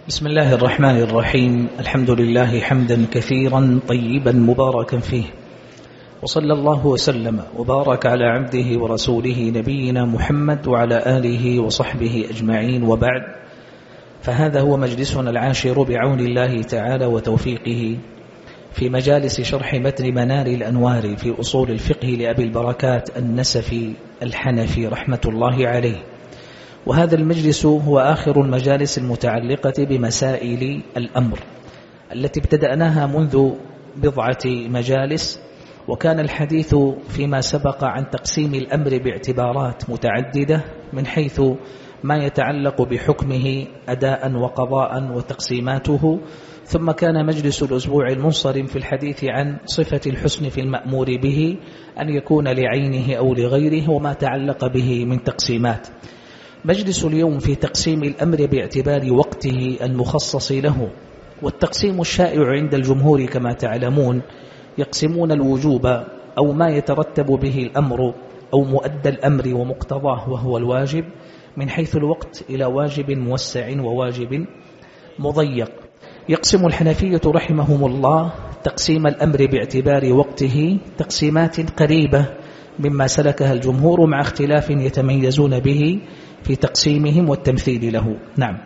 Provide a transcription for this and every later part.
بسم الله الرحمن الرحيم. الحمد لله حمدا كثيرا طيبا مباركا فيه، وصلى الله وسلم وبارك على عبده ورسوله نبينا محمد وعلى آله وصحبه أجمعين، وبعد، فهذا هو مجلسنا العاشر بعون الله تعالى وتوفيقه في مجالس شرح متن منار الأنوار في أصول الفقه لأبي البركات النسفي الحنفي رحمة الله عليه. وهذا المجلس هو آخر المجالس المتعلقة بمسائل الأمر التي ابتدأناها منذ بضعة مجالس، وكان الحديث فيما سبق عن تقسيم الأمر باعتبارات متعددة من حيث ما يتعلق بحكمه أداء وقضاء وتقسيماته. ثم كان مجلس الأسبوع المنصرم في الحديث عن صفة الحسن في المأمور به، أن يكون لعينه أو لغيره، وما تعلق به من تقسيمات. مجلس اليوم في تقسيم الأمر باعتبار وقته المخصص له. والتقسيم الشائع عند الجمهور كما تعلمون، يقسمون الوجوب أو ما يترتب به الأمر أو مؤدى الأمر ومقتضاه وهو الواجب من حيث الوقت إلى واجب موسع وواجب مضيق. يقسم الحنفية رحمهم الله تقسيم الأمر باعتبار وقته تقسيمات قريبة مما سلكها الجمهور، مع اختلاف يتميزون به في تقسيمهم والتمثيل له. نعم.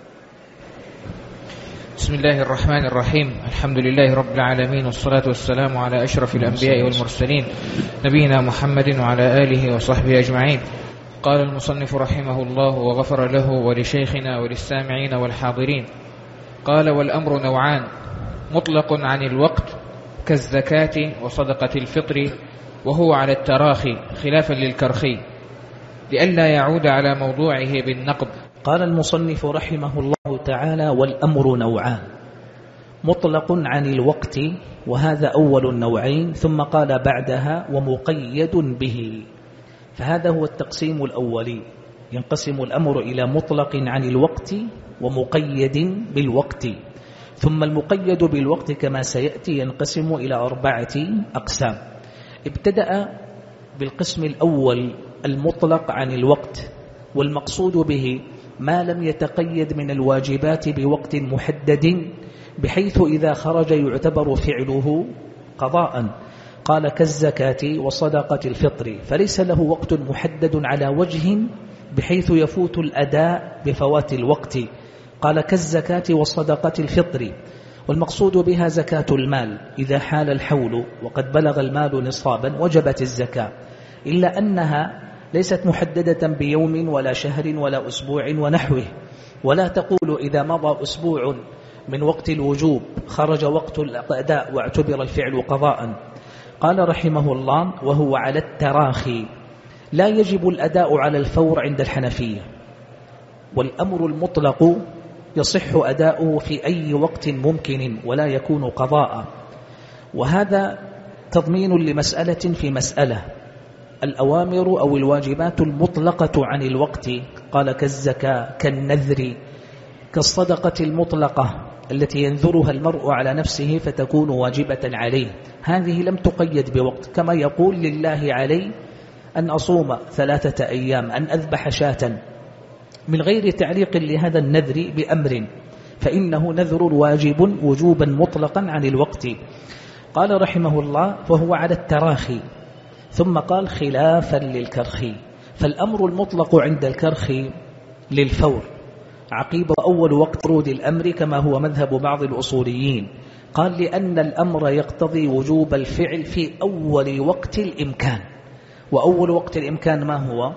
بسم الله الرحمن الرحيم. الحمد لله رب العالمين، والصلاة والسلام على أشرف الأنبياء والمرسلين نبينا محمد وعلى آله وصحبه أجمعين. قال المصنف رحمه الله وغفر له ولشيخنا وللسامعين والحاضرين. قال: والأمر نوعان: مطلق عن الوقت كالزكاة وصدقة الفطر، وهو على التراخي خلافا للكرخي لئلا يعود على موضوعه بالنقض. قال المصنف رحمه الله تعالى: والأمر نوعان: مطلق عن الوقت، وهذا أول النوعين، ثم قال بعدها: ومقيد به. فهذا هو التقسيم الأولي. ينقسم الأمر إلى مطلق عن الوقت ومقيد بالوقت. ثم المقيد بالوقت كما سيأتي ينقسم إلى 4 أقسام. ابتدأ بالقسم الأول المطلق عن الوقت، والمقصود به ما لم يتقيد من الواجبات بوقت محدد بحيث إذا خرج يعتبر فعله قضاء. قال: كالزكاة وصدقة الفطر، فليس له وقت محدد على وجه بحيث يفوت الأداء بفوات الوقت. قال: كالزكاة وصدقة الفطر، والمقصود بها زكاة المال. إذا حال الحول وقد بلغ المال نصابا وجبت الزكاة، إلا أنها ليست محددة بيوم ولا شهر ولا أسبوع ونحوه، ولا تقول إذا مضى أسبوع من وقت الوجوب خرج وقت الأداء واعتبر الفعل قضاء. قال رحمه الله: وهو على التراخي، لا يجب الأداء على الفور عند الحنفية. والأمر المطلق يصح أداؤه في أي وقت ممكن ولا يكون قضاء. وهذا تضمين لمسألة في مسألة: الأوامر أو الواجبات المطلقة عن الوقت، قال: كالزكاة، كالنذر، كالصدقة المطلقة التي ينذرها المرء على نفسه فتكون واجبة عليه، هذه لم تقيد بوقت، كما يقول: لله علي أن أصوم 3 أيام، أن أذبح شاة، من غير تعليق لهذا النذر بأمر، فإنه نذر واجب وجوبا مطلقا عن الوقت. قال رحمه الله: فهو على التراخي. ثم قال: خلافا للكرخي. فالأمر المطلق عند الكرخي للفور عقيب أول وقت ورود الأمر، كما هو مذهب بعض الأصوليين. قال: لأن الأمر يقتضي وجوب الفعل في أول وقت الإمكان. وأول وقت الإمكان ما هو؟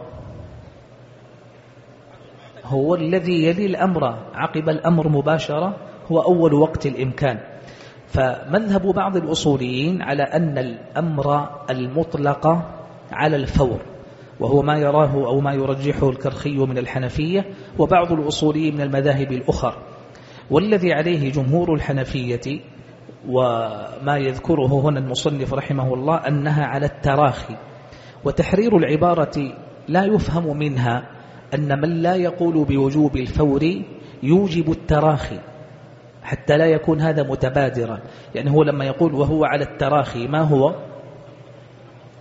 هو الذي يلي الأمر عقب الأمر مباشرة، هو أول وقت الإمكان. فمذهب بعض الأصوليين على أن الأمر المطلق على الفور، وهو ما يراه أو ما يرجحه الكرخي من الحنفية وبعض الأصوليين من المذاهب الأخرى. والذي عليه جمهور الحنفية وما يذكره هنا المصنف رحمه الله أنها على التراخي. وتحرير العبارة لا يفهم منها أن من لا يقول بوجوب الفور يوجب التراخي، حتى لا يكون هذا متبادرا. يعني هو لما يقول وهو على التراخي، ما هو؟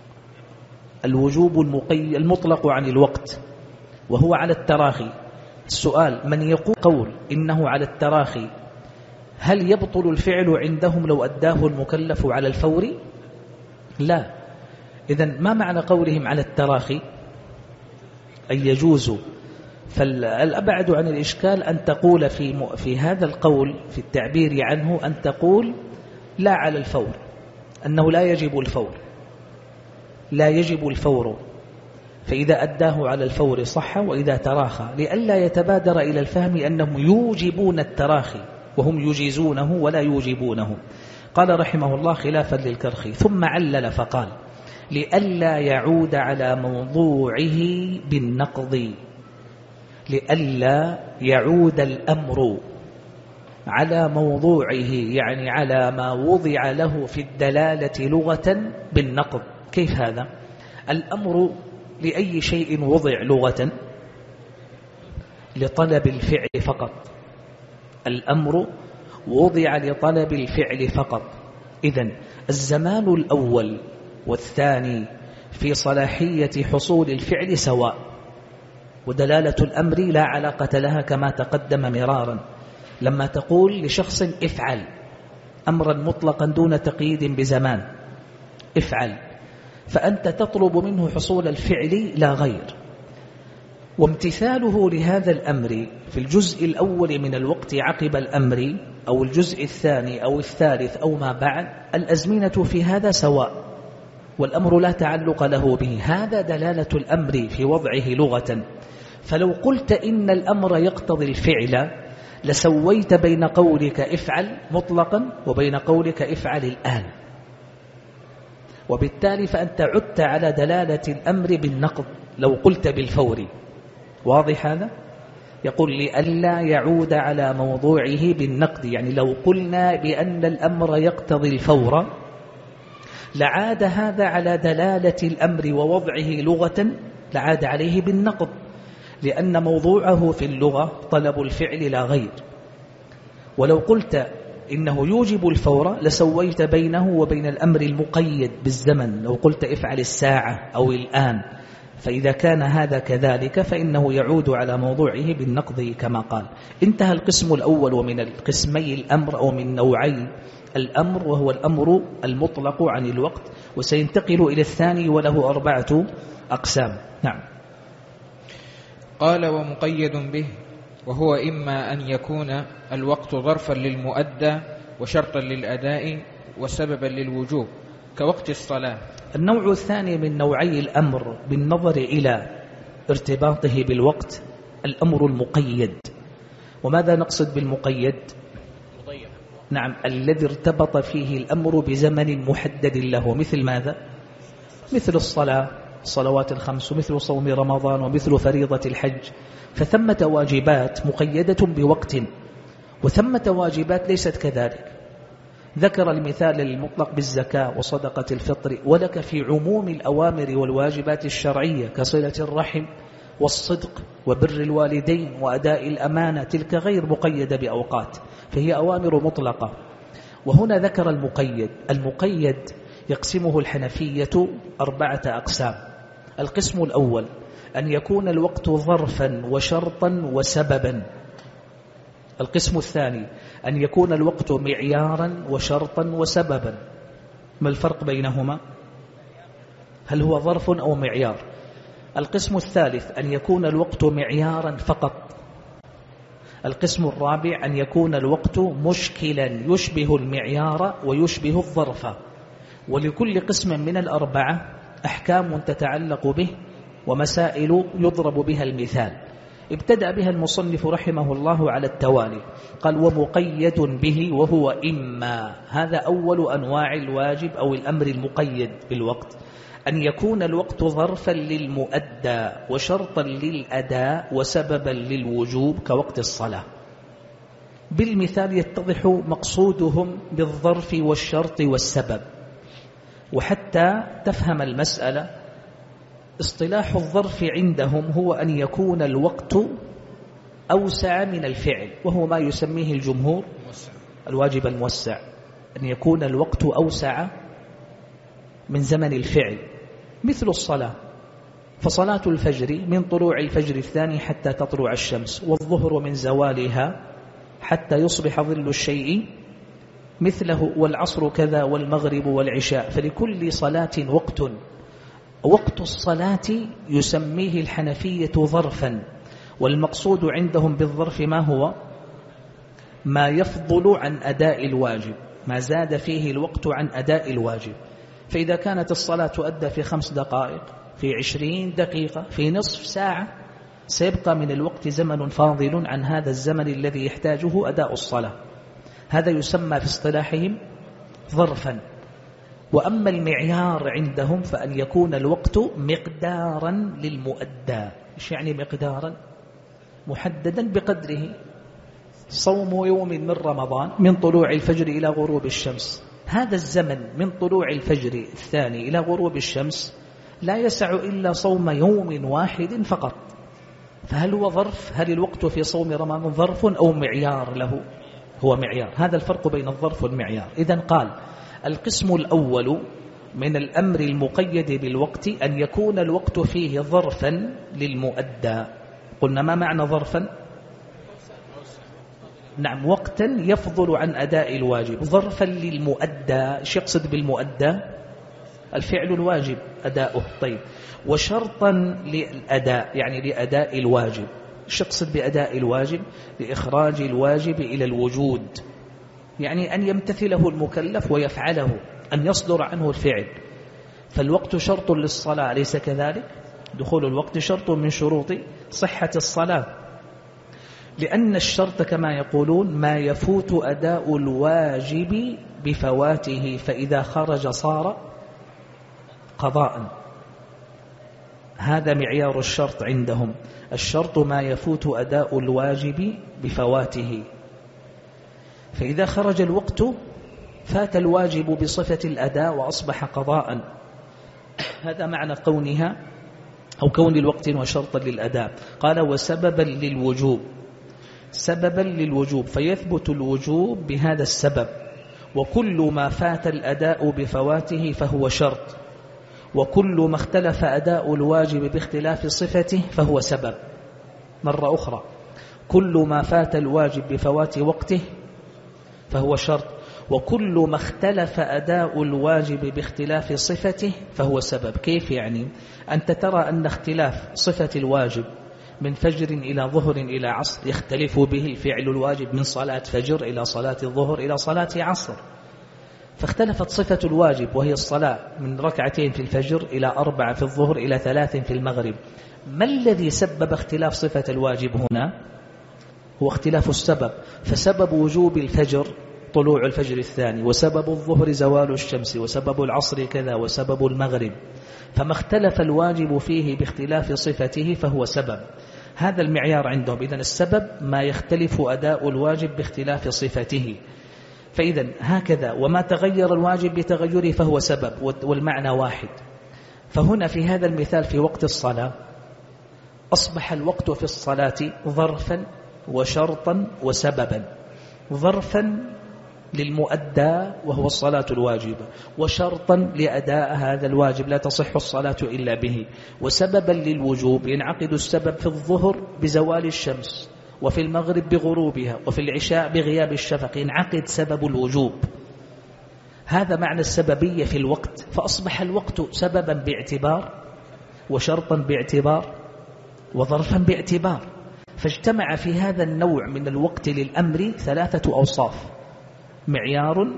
الوجوب المطلق عن الوقت، وهو على التراخي. السؤال: من يقول قول إنه على التراخي هل يبطل الفعل عندهم لو أداه المكلف على الفور؟ لا. إذن ما معنى قولهم على التراخي؟ أي يجوز. فالأبعد عن الإشكال أن تقول في هذا القول في التعبير عنه أن تقول لا على الفور، أنه لا يجب الفور، لا يجب الفور، فإذا أداه على الفور صح وإذا تراخى، لئلا يتبادر إلى الفهم أنهم يوجبون التراخي وهم يجيزونه ولا يوجبونه. قال رحمه الله خلافا للكرخي، ثم علل فقال: لئلا يعود على موضوعه بالنقض، لئلا يعود الأمر على موضوعه، يعني على ما وضع له في الدلالة لغة بالنقض. كيف هذا؟ الأمر لأي شيء وضع لغة؟ لطلب الفعل فقط. الأمر وضع لطلب الفعل فقط. إذن الزمان الأول والثاني في صلاحية حصول الفعل سواء، ودلالة الأمر لا علاقة لها كما تقدم مرارا. لما تقول لشخص افعل أمرا مطلقا دون تقييد بزمان، افعل، فأنت تطلب منه حصول الفعل لا غير، وامتثاله لهذا الأمر في الجزء الأول من الوقت عقب الأمر أو الجزء الثاني أو الثالث أو ما بعد، الأزمنة في هذا سواء والأمر لا تعلق له به. هذا دلالة الأمر في وضعه لغة. فلو قلت إن الأمر يقتضي الفعل لسويت بين قولك افعل مطلقا وبين قولك افعل الآن، وبالتالي فأنت عدت على دلالة الأمر بالنقض لو قلت بالفور. واضح هذا؟ يقول لئلا يعود على موضوعه بالنقد، يعني لو قلنا بأن الأمر يقتضي الفور لعاد هذا على دلالة الأمر ووضعه لغة، لعاد عليه بالنقض، لأن موضوعه في اللغة طلب الفعل لا غير. ولو قلت إنه يوجب الفور لسويت بينه وبين الأمر المقيد بالزمن، لو قلت افعل الساعة أو الآن، فإذا كان هذا كذلك فإنه يعود على موضوعه بالنقض كما قال. انتهى القسم الأول ومن القسمي الأمر أو من نوعي الأمر، وهو الأمر المطلق عن الوقت، وسينتقل إلى الثاني وله 4 أقسام. نعم. قال: ومقيد به، وهو إما أن يكون الوقت ظرفا للمؤدى وشرطا للأداء وسببا للوجوب كوقت الصلاة. النوع الثاني من نوعي الأمر بالنظر إلى ارتباطه بالوقت الأمر المقيد. وماذا نقصد بالمقيد؟ نعم، الذي ارتبط فيه الأمر بزمن محدد له، مثل ماذا؟ مثل الصلاة، الصلوات الخمس، ومثل صوم رمضان، ومثل فريضة الحج. فثمة واجبات مقيدة بوقت، وثمة واجبات ليست كذلك. ذكر المثال المطلق بالزكاة وصدقة الفطر، ولك في عموم الأوامر والواجبات الشرعية كصلة الرحم والصدق وبر الوالدين وأداء الأمانة، تلك غير مقيدة بأوقات، فهي أوامر مطلقة. وهنا ذكر المقيد. المقيد يقسمه الحنفية 4 أقسام. القسم الأول أن يكون الوقت ظرفا وشرطا وسببا. القسم الثاني أن يكون الوقت معيارا وشرطا وسببا. ما الفرق بينهما؟ هل هو ظرف أو معيار؟ القسم الثالث أن يكون الوقت معيارا فقط. القسم الرابع أن يكون الوقت مشكلا يشبه المعيار ويشبه الظرف. ولكل قسم من ال4 أحكام تتعلق به ومسائل يضرب بها المثال. ابتدأ بها المصنف رحمه الله على التوالي. قال: ومقيد به، وهو إما، هذا أول أنواع الواجب أو الأمر المقيد بالوقت، أن يكون الوقت ظرفا للمؤدى وشرطا للأداء وسببا للوجوب كوقت الصلاة. بالمثال يتضح مقصودهم بالظرف والشرط والسبب. وحتى تفهم المسألة، اصطلاح الظرف عندهم هو أن يكون الوقت أوسع من الفعل، وهو ما يسميه الجمهور الواجب الموسع، أن يكون الوقت أوسع من زمن الفعل. مثل الصلاة، فصلاة الفجر من طلوع الفجر الثاني حتى تطلع الشمس، والظهر من زوالها حتى يصبح ظل الشيء مثله، والعصر كذا، والمغرب والعشاء. فلكل صلاة وقت. وقت الصلاة يسميه الحنفية ظرفا، والمقصود عندهم بالظرف ما هو؟ ما يفضل عن أداء الواجب، ما زاد فيه الوقت عن أداء الواجب. فإذا كانت الصلاة تؤدى في 5 دقائق، في 20 دقيقة، في نصف ساعة، سيبقى من الوقت زمن فاضل عن هذا الزمن الذي يحتاجه أداء الصلاة. هذا يسمى في اصطلاحهم ظرفا. وأما المعيار عندهم فأن يكون الوقت مقدارا للمؤدى. إيش يعني مقدارا؟ محددا بقدره. صوم يوم من رمضان من طلوع الفجر إلى غروب الشمس، هذا الزمن من طلوع الفجر الثاني إلى غروب الشمس لا يسع إلا صوم يوم واحد فقط. فهل هو ظرف؟ هل الوقت في صوم رمضان ظرف أو معيار له؟ هو معيار. هذا الفرق بين الظرف والمعيار. إذن قال القسم الأول من الأمر المقيد بالوقت أن يكون الوقت فيه ظرفا للمؤدى. قلنا ما معنى ظرفا؟ نعم، وقتا يفضل عن أداء الواجب. ظرفا للمؤدى، ايش يقصد بالمؤدى؟ الفعل الواجب أداؤه. طيب، وشرطا للأداء يعني لأداء الواجب. ايش يقصد بأداء الواجب؟ لإخراج الواجب إلى الوجود، يعني أن يمتثله المكلف ويفعله، أن يصدر عنه الفعل. فالوقت شرط للصلاة، أليس كذلك؟ دخول الوقت شرط من شروط صحة الصلاة، لأن الشرط كما يقولون ما يفوت أداء الواجب بفواته، فإذا خرج صار قضاء. هذا معيار الشرط عندهم. الشرط ما يفوت أداء الواجب بفواته، فإذا خرج الوقت فات الواجب بصفة الأداء وأصبح قضاء. هذا معنى كونها أو كون الوقت وشرطا للأداء. قال وسببا للوجوب، سببا للوجوب، فيثبت الوجوب بهذا السبب. وكل ما فات الأداء بفواته فهو شرط، وكل ما اختلف أداء الواجب باختلاف صفته فهو سبب. مرة أخرى، كل ما فات الواجب بفوات وقته فهو شرط، وكل ما اختلف أداء الواجب باختلاف صفته فهو سبب. كيف يعني؟ أنت ترى أن اختلاف صفة الواجب من فجر إلى ظهر إلى عصر يختلف به الفعل الواجب من صلاة فجر إلى صلاة الظهر إلى صلاة عصر، فاختلفت صفة الواجب وهي الصلاة من 2 في الفجر إلى 4 في الظهر إلى 3 في المغرب. ما الذي سبب اختلاف صفة الواجب هنا؟ هو اختلاف السبب. فسبب وجوب الفجر طلوع الفجر الثاني، وسبب الظهر زوال الشمس، وسبب العصر كذا، وسبب المغرب. فما اختلف الواجب فيه باختلاف صفته فهو سبب. هذا المعيار عندهم. إذن السبب ما يختلف أداء الواجب باختلاف صفته. فإذا هكذا، وما تغير الواجب بتغيره فهو سبب، والمعنى واحد. فهنا في هذا المثال في وقت الصلاة أصبح الوقت في الصلاة ظرفا وشرطا وسببا. ظرفا للمؤدى وهو الصلاة الواجبة، وشرطا لأداء هذا الواجب لا تصح الصلاة إلا به، وسببا للوجوب ينعقد السبب في الظهر بزوال الشمس، وفي المغرب بغروبها، وفي العشاء بغياب الشفق، ينعقد سبب الوجوب. هذا معنى السببية في الوقت. فأصبح الوقت سببا باعتبار، وشرطا باعتبار، وظرفا باعتبار. فاجتمع في هذا النوع من الوقت للأمر 3 أوصاف: معيار،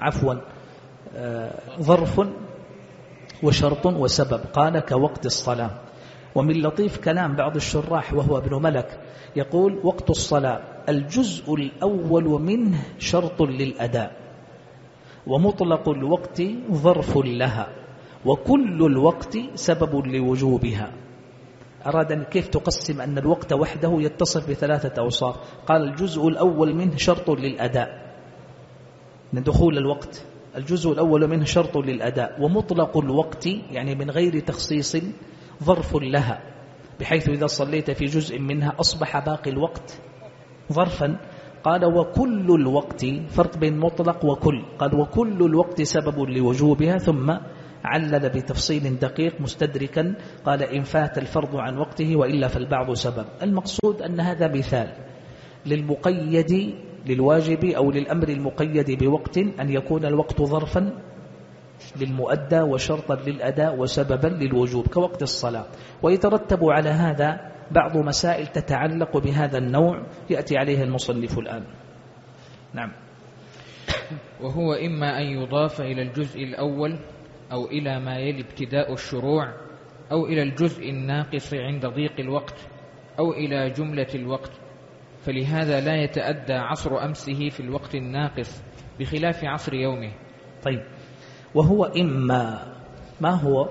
ظرف، وشرط، وسبب. قال كوقت الصلاة. ومن لطيف كلام بعض الشراح وهو ابن ملك يقول: وقت الصلاة الجزء الأول منه شرط للأداء، ومطلق الوقت ظرف لها، وكل الوقت سبب لوجوبها. أراد أن كيف تقسم أن الوقت وحده يتصف ب3 أوصاف. قال الجزء الأول منه شرط للأداء، من دخول الوقت الجزء الأول منه شرط للأداء، ومطلق الوقت يعني من غير تخصيص ظرف لها، بحيث إذا صليت في جزء منها أصبح باقي الوقت ظرفا. قال وكل الوقت، فرق بين مطلق وكل. قال وكل الوقت سبب لوجوبها، ثم علل بتفصيل دقيق مستدركا، قال إن فات الفرض عن وقته وإلا فالبعض سبب. المقصود أن هذا مثال للمقيد للواجب أو للأمر المقيد بوقت أن يكون الوقت ظرفا للمؤدى وشرطا للأداء وسببا للوجوب كوقت الصلاة. ويترتب على هذا بعض مسائل تتعلق بهذا النوع يأتي عليها المصنف الآن. نعم. وهو إما أن يضاف إلى الجزء الأول أو إلى ما يلي ابتداء الشروع أو إلى الجزء الناقص عند ضيق الوقت أو إلى جملة الوقت، فلهذا لا يتأدى عصر أمسه في الوقت الناقص بخلاف عصر يومه. طيب، وهو إما ما هو؟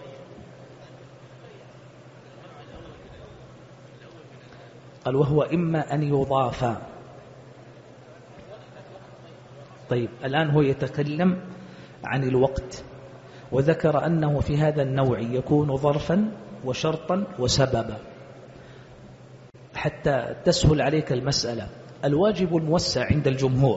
قال وهو إما أن يضاف. طيب، الآن هو يتكلم عن الوقت وذكر أنه في هذا النوع يكون ظرفا وشرطا وسببا. حتى تسهل عليك المسألة، الواجب الموسع عند الجمهور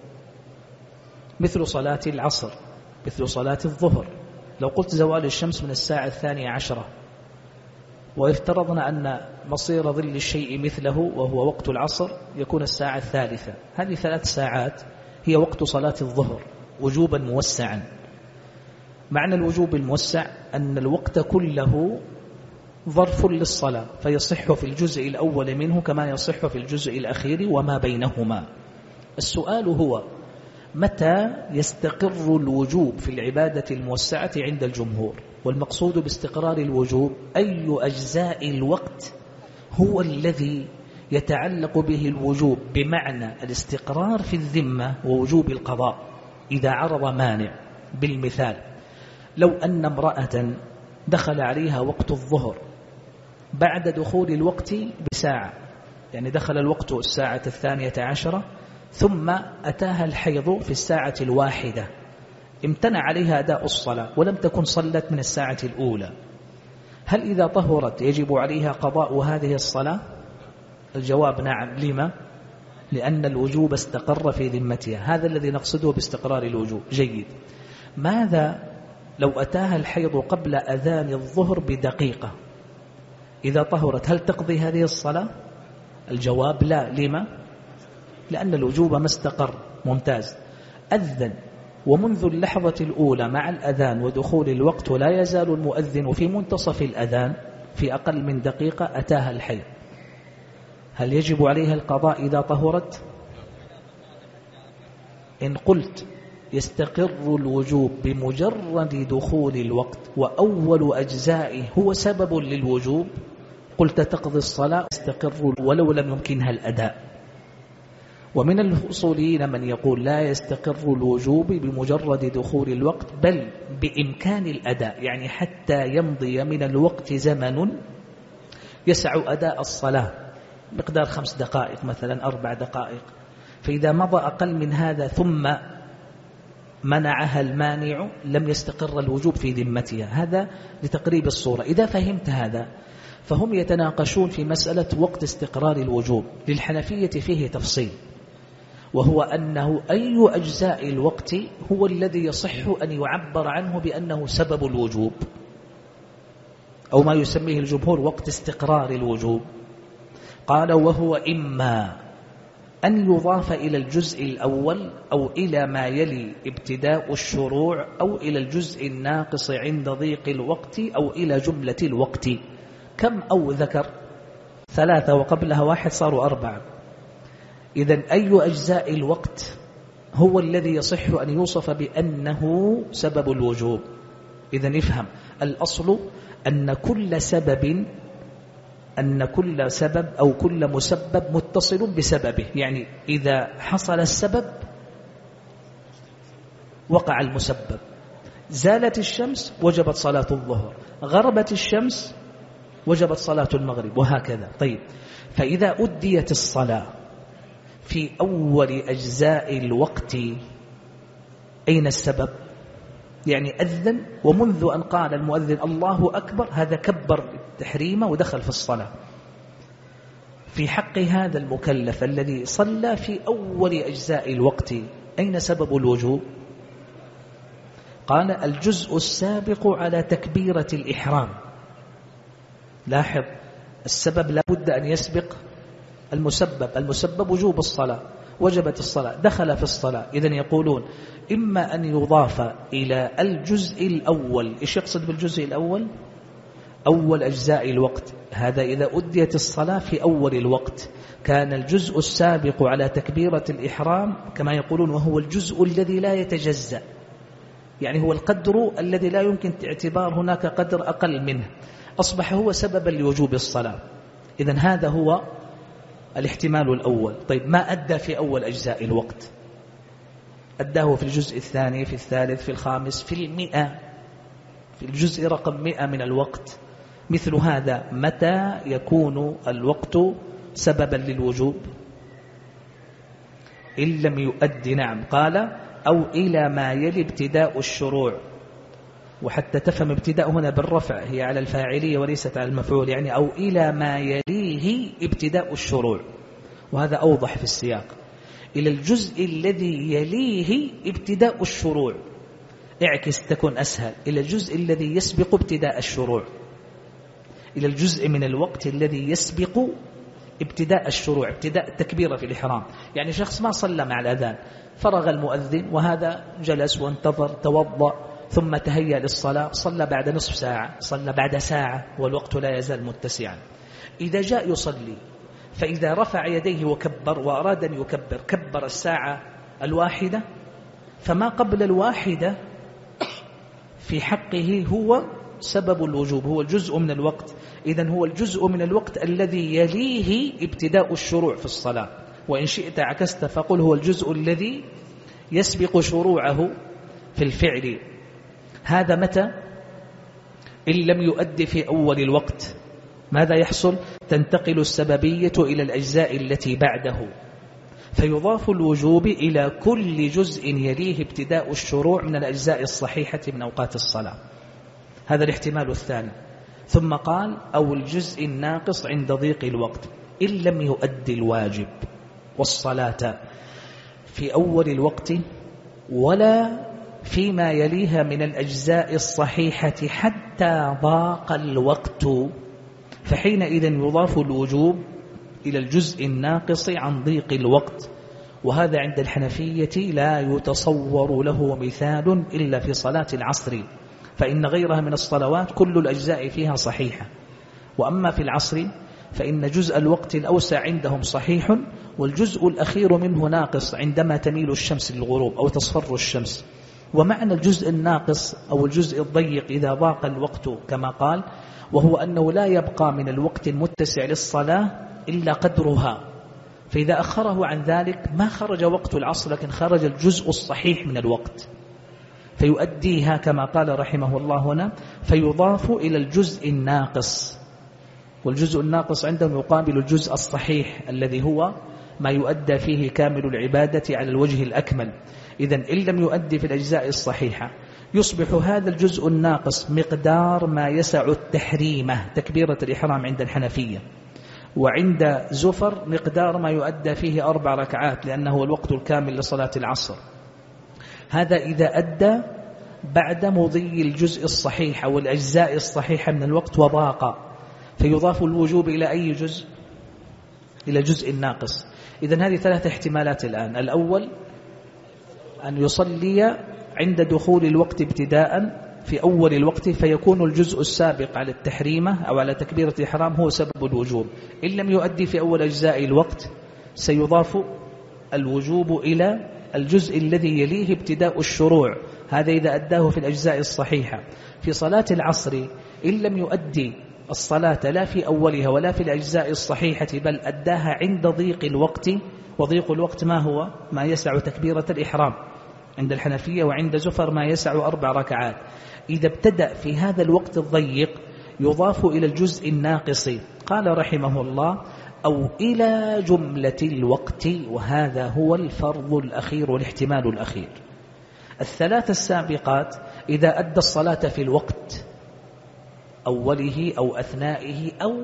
مثل صلاة العصر، مثل صلاة الظهر. لو قلت زوال الشمس من الساعة 12 وافترضنا أن مصير ظل الشيء مثله وهو وقت العصر يكون الساعة 3، هذه 3 ساعات هي وقت صلاة الظهر وجوبا موسعا. معنى الوجوب الموسع أن الوقت كله ظرف للصلاة، فيصح في الجزء الأول منه كما يصح في الجزء الأخير وما بينهما. السؤال هو متى يستقر الوجوب في العبادة الموسعة عند الجمهور؟ والمقصود باستقرار الوجوب أي أجزاء الوقت هو الذي يتعلق به الوجوب، بمعنى الاستقرار في الذمة ووجوب القضاء إذا عرض مانع. بالمثال، لو أن امرأة دخل عليها وقت الظهر بعد دخول الوقت بساعة، يعني دخل الوقت الساعة 12 ثم أتاها الحيض في الساعة 1، امتنع عليها أداء الصلاة ولم تكن صلت من الساعة الأولى، هل إذا طهرت يجب عليها قضاء هذه الصلاة؟ الجواب نعم. لما؟ لأن الوجوب استقر في ذمتها. هذا الذي نقصده باستقرار الوجوب. جيد. ماذا لو أتاها الحيض قبل أذان الظهر بدقيقة؟ إذا طهرت هل تقضي هذه الصلاة؟ الجواب لا. لما؟ لأن الوجوب ما استقر. ممتاز. أذن ومنذ اللحظة الأولى مع الأذان ودخول الوقت لا يزال المؤذن في منتصف الأذان، في أقل من دقيقة أتاها الحيض، هل يجب عليها القضاء إذا طهرت؟ إن قلت يستقر الوجوب بمجرد دخول الوقت وأول أجزائه هو سبب للوجوب، قلت تقضي الصلاة يستقر ولو لم يمكنها الأداء. ومن الأصوليين من يقول لا يستقر الوجوب بمجرد دخول الوقت، بل بإمكان الأداء، يعني حتى يمضي من الوقت زمن يسع أداء الصلاة مقدار 5 دقائق مثلا 4 دقائق، فإذا مضى أقل من هذا ثم منعها المانع لم يستقر الوجوب في ذمتها. هذا لتقريب الصورة. إذا فهمت هذا فهم يتناقشون في مسألة وقت استقرار الوجوب. للحنفية فيه تفصيل، وهو أنه أي أجزاء الوقت هو الذي يصح أن يعبر عنه بأنه سبب الوجوب، أو ما يسميه الجمهور وقت استقرار الوجوب. قال وهو إما أن يضاف إلى الجزء الأول أو إلى ما يلي ابتداء الشروع أو إلى الجزء الناقص عند ضيق الوقت أو إلى جملة الوقت. كم أو ذكر 3 وقبلها 1 صاروا 4. إذن أي أجزاء الوقت هو الذي يصح أن يوصف بأنه سبب الوجوب؟ إذن افهم الأصل أن كل سبب أو كل مسبب متصل بسببه، يعني إذا حصل السبب وقع المسبب. زالت الشمس وجبت صلاة الظهر، غربت الشمس وجبت صلاة المغرب، وهكذا. طيب، فإذا أديت الصلاة في أول أجزاء الوقت أين السبب؟ يعني أذن ومنذ أن قال المؤذن الله أكبر هذا كبر التحريم ودخل في الصلاة. في حق هذا المكلف الذي صلى في أول أجزاء الوقت أين سبب الوجوب؟ قال الجزء السابق على تكبيرة الإحرام. لاحظ السبب لا بد أن يسبق المسبب وجوب الصلاة، وجبت الصلاة، دخل في الصلاة. إذن يقولون إما أن يضاف إلى الجزء الأول. إيش يقصد بالجزء الأول؟ أول أجزاء الوقت، هذا إذا أديت الصلاة في أول الوقت كان الجزء السابق على تكبيرة الإحرام كما يقولون وهو الجزء الذي لا يتجزأ، يعني هو القدر الذي لا يمكن اعتبار هناك قدر أقل منه، أصبح هو سببا لوجوب الصلاة. إذن هذا هو الاحتمال الأول. طيب ما أدى في أول أجزاء الوقت؟ أداه في الجزء الثاني، في الثالث، في الخامس، في 100، في الجزء رقم 100 من الوقت. مثل هذا متى يكون الوقت سببا للوجوب؟ إن لم يؤدي. نعم، قال أو إلى ما يلي ابتداء الشروع. وحتى تفهم ابتداء هنا بالرفع، هي على الفاعلية وليست على المفعول، يعني أو إلى ما يليه ابتداء الشروع، وهذا أوضح في السياق. إلى الجزء الذي يليه ابتداء الشروع، اعكس تكون أسهل، إلى الجزء الذي يسبق ابتداء الشروع، إلى الجزء من الوقت الذي يسبق ابتداء الشروع، ابتداء التكبيرة في الإحرام. يعني شخص ما صلى مع الأذان، فرغ المؤذن وهذا جلس وانتظر، توضأ ثم تهيأ للصلاة، صلى بعد نصف ساعة، صلى بعد ساعة، والوقت لا يزال متسعا. إذا جاء يصلي فإذا رفع يديه وكبر وأراد أن يكبر، كبر الساعة الواحدة، فما قبل الواحدة في حقه هو سبب الوجوب، هو الجزء من الوقت. إذن هو الجزء من الوقت الذي يليه ابتداء الشروع في الصلاة. وإن شئت عكست فقل هو الجزء الذي يسبق شروعه في الفعل. هذا متى؟ إن لم يؤدي في أول الوقت ماذا يحصل؟ تنتقل السببية إلى الأجزاء التي بعده، فيضاف الوجوب إلى كل جزء يليه ابتداء الشروع من الأجزاء الصحيحة من أوقات الصلاة. هذا الاحتمال الثاني. ثم قال أو الجزء الناقص عند ضيق الوقت، إن لم يؤدي الواجب والصلاة في أول الوقت ولا فيما يليها من الأجزاء الصحيحة حتى ضاق الوقت، فحينئذ يضاف الوجوب إلى الجزء الناقص عن ضيق الوقت. وهذا عند الحنفية لا يتصور له مثال إلا في صلاة العصر، فإن غيرها من الصلوات كل الأجزاء فيها صحيحة. وأما في العصر فإن جزء الوقت الأوسع عندهم صحيح، والجزء الأخير منه ناقص عندما تميل الشمس للغروب أو تصفر الشمس. ومعنى الجزء الناقص أو الجزء الضيق إذا ضاق الوقت كما قال، وهو أنه لا يبقى من الوقت المتسع للصلاة إلا قدرها، فإذا أخره عن ذلك ما خرج وقت العصر لكن خرج الجزء الصحيح من الوقت، فيؤديها كما قال رحمه الله هنا، فيضاف إلى الجزء الناقص. والجزء الناقص عندهم يقابل الجزء الصحيح الذي هو ما يؤدى فيه كامل العبادة على الوجه الأكمل. إذن إن لم يؤدي في الأجزاء الصحيحة يصبح هذا الجزء الناقص مقدار ما يسع التحريمة، تكبيرة الإحرام عند الحنفية، وعند زفر مقدار ما يؤدى فيه 4 ركعات لأنه هو الوقت الكامل لصلاة العصر. هذا إذا أدى بعد مضي الجزء الصحيح أو الأجزاء الصحيحة من الوقت وضاق، فيضاف الوجوب إلى أي جزء؟ إلى الجزء الناقص. إذن هذه 3 احتمالات الآن. الأول أن يصلي عند دخول الوقت ابتداء في أول الوقت، فيكون الجزء السابق على التحريمة أو على تكبيرة الإحرام هو سبب الوجوب. إن لم يؤدي في أول أجزاء الوقت سيضاف الوجوب إلى الجزء الذي يليه ابتداء الشروع، هذا إذا أداه في الأجزاء الصحيحة. في صلاة العصر إن لم يؤدي الصلاة لا في أولها ولا في الأجزاء الصحيحة بل أداها عند ضيق الوقت، وضيق الوقت ما هو؟ ما يسع تكبيرة الإحرام عند الحنفية، وعند زفر ما يسع 4 ركعات. إذا ابتدأ في هذا الوقت الضيق يضاف إلى الجزء الناقص. قال رحمه الله أو إلى جملة الوقت، وهذا هو الفرض الأخير والاحتمال الأخير. ال3 السابقات إذا أدى الصلاة في الوقت أوله أو أثنائه أو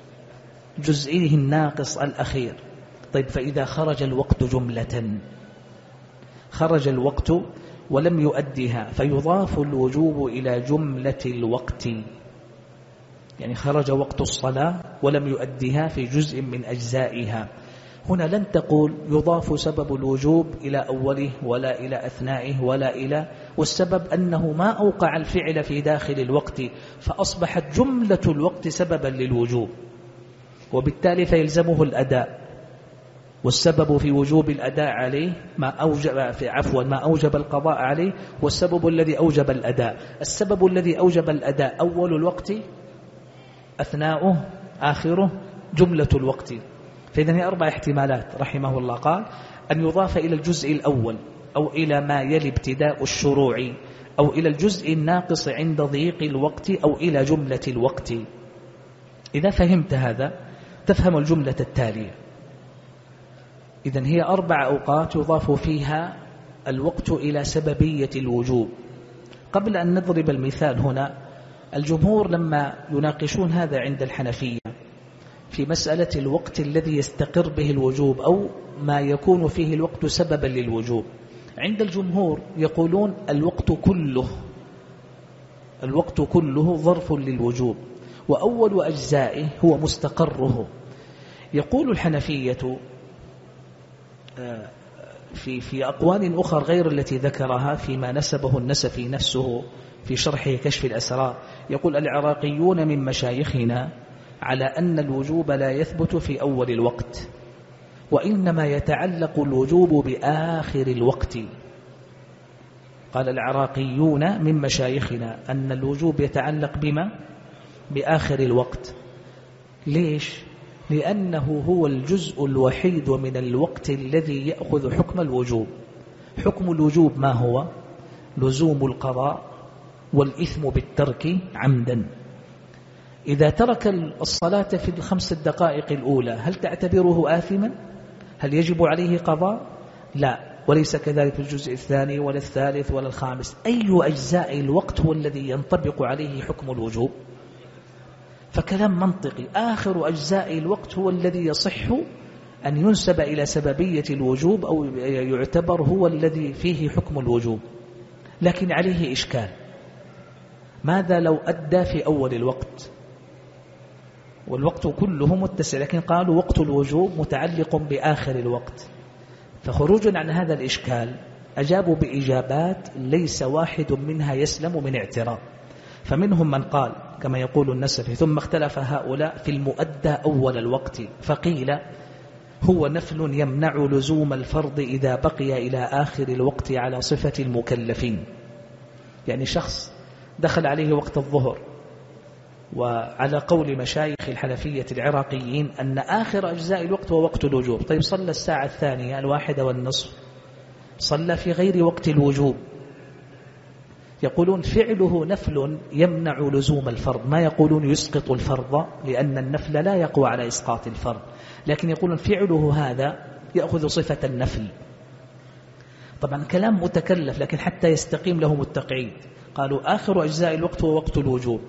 جزئه الناقص الأخير. طيب فإذا خرج الوقت جملة، خرج الوقت ولم يؤدها فيضاف الوجوب إلى جملة الوقت، يعني خرج وقت الصلاة ولم يؤدها في جزء من أجزائها. هنا لن تقول يضاف سبب الوجوب إلى أوله ولا إلى أثنائه ولا إلى، والسبب أنه ما أوقع الفعل في داخل الوقت فأصبحت جملة الوقت سببا للوجوب، وبالتالي فيلزمه الأداء، والسبب في وجوب الأداء عليه ما أوجب القضاء عليه، والسبب الذي أوجب الأداء. السبب الذي أوجب الأداء أول الوقت، أثناؤه، آخره، جملة الوقت. فإذن هي 4 احتمالات رحمه الله. قال أن يضاف إلى الجزء الأول أو إلى ما يلي ابتداء الشروع أو إلى الجزء الناقص عند ضيق الوقت أو إلى جملة الوقت. إذا فهمت هذا تفهم الجملة التالية. إذن هي 4 أوقات يضاف فيها الوقت إلى سببية الوجوب. قبل أن نضرب المثال هنا، الجمهور لما يناقشون هذا عند الحنفية في مسألة الوقت الذي يستقر به الوجوب أو ما يكون فيه الوقت سببا للوجوب، عند الجمهور يقولون الوقت كله ظرف للوجوب، وأول أجزائه هو مستقره. يقول الحنفية في أقوال أخرى غير التي ذكرها فيما نسبه النسفي نفسه في شرحه كشف الأسرار، يقول العراقيون من مشايخنا على أن الوجوب لا يثبت في أول الوقت، وإنما يتعلق الوجوب بآخر الوقت. قال العراقيون من مشايخنا أن الوجوب يتعلق بما؟ بآخر الوقت. ليش؟ لأنه هو الجزء الوحيد من الوقت الذي يأخذ حكم الوجوب. حكم الوجوب ما هو؟ لزوم القضاء والإثم بالترك عمدا. إذا ترك الصلاة في 5 دقائق الأولى هل تعتبره آثما؟ هل يجب عليه قضاء؟ لا، وليس كذلك في الجزء الثاني ولا الثالث ولا الخامس. أي أجزاء الوقت هو الذي ينطبق عليه حكم الوجوب؟ فكلام منطقي، آخر أجزاء الوقت هو الذي يصح أن ينسب إلى سببية الوجوب أو يعتبر هو الذي فيه حكم الوجوب. لكن عليه إشكال، ماذا لو أدى في أول الوقت والوقت كله متسع، لكن قالوا وقت الوجوب متعلق بآخر الوقت؟ فخروجا عن هذا الإشكال أجابوا بإجابات ليس واحد منها يسلم من اعتراض. فمنهم من قال كما يقول النسفي: ثم اختلف هؤلاء في المؤدى أول الوقت، فقيل هو نفل يمنع لزوم الفرض إذا بقي إلى آخر الوقت على صفة المكلفين. يعني شخص دخل عليه وقت الظهر، وعلى قول مشايخ الحنفية العراقيين أن آخر أجزاء الوقت هو وقت الوجوب. طيب صلى الساعة 2 1:30، صلى في غير وقت الوجوب. يقولون فعله نفل يمنع لزوم الفرض، ما يقولون يسقط الفرض، لأن النفل لا يقوى على إسقاط الفرض، لكن يقولون فعله هذا يأخذ صفة النفل. طبعا كلام متكلف، لكن حتى يستقيم لهم التقعيد قالوا آخر أجزاء الوقت هو وقت الوجوب.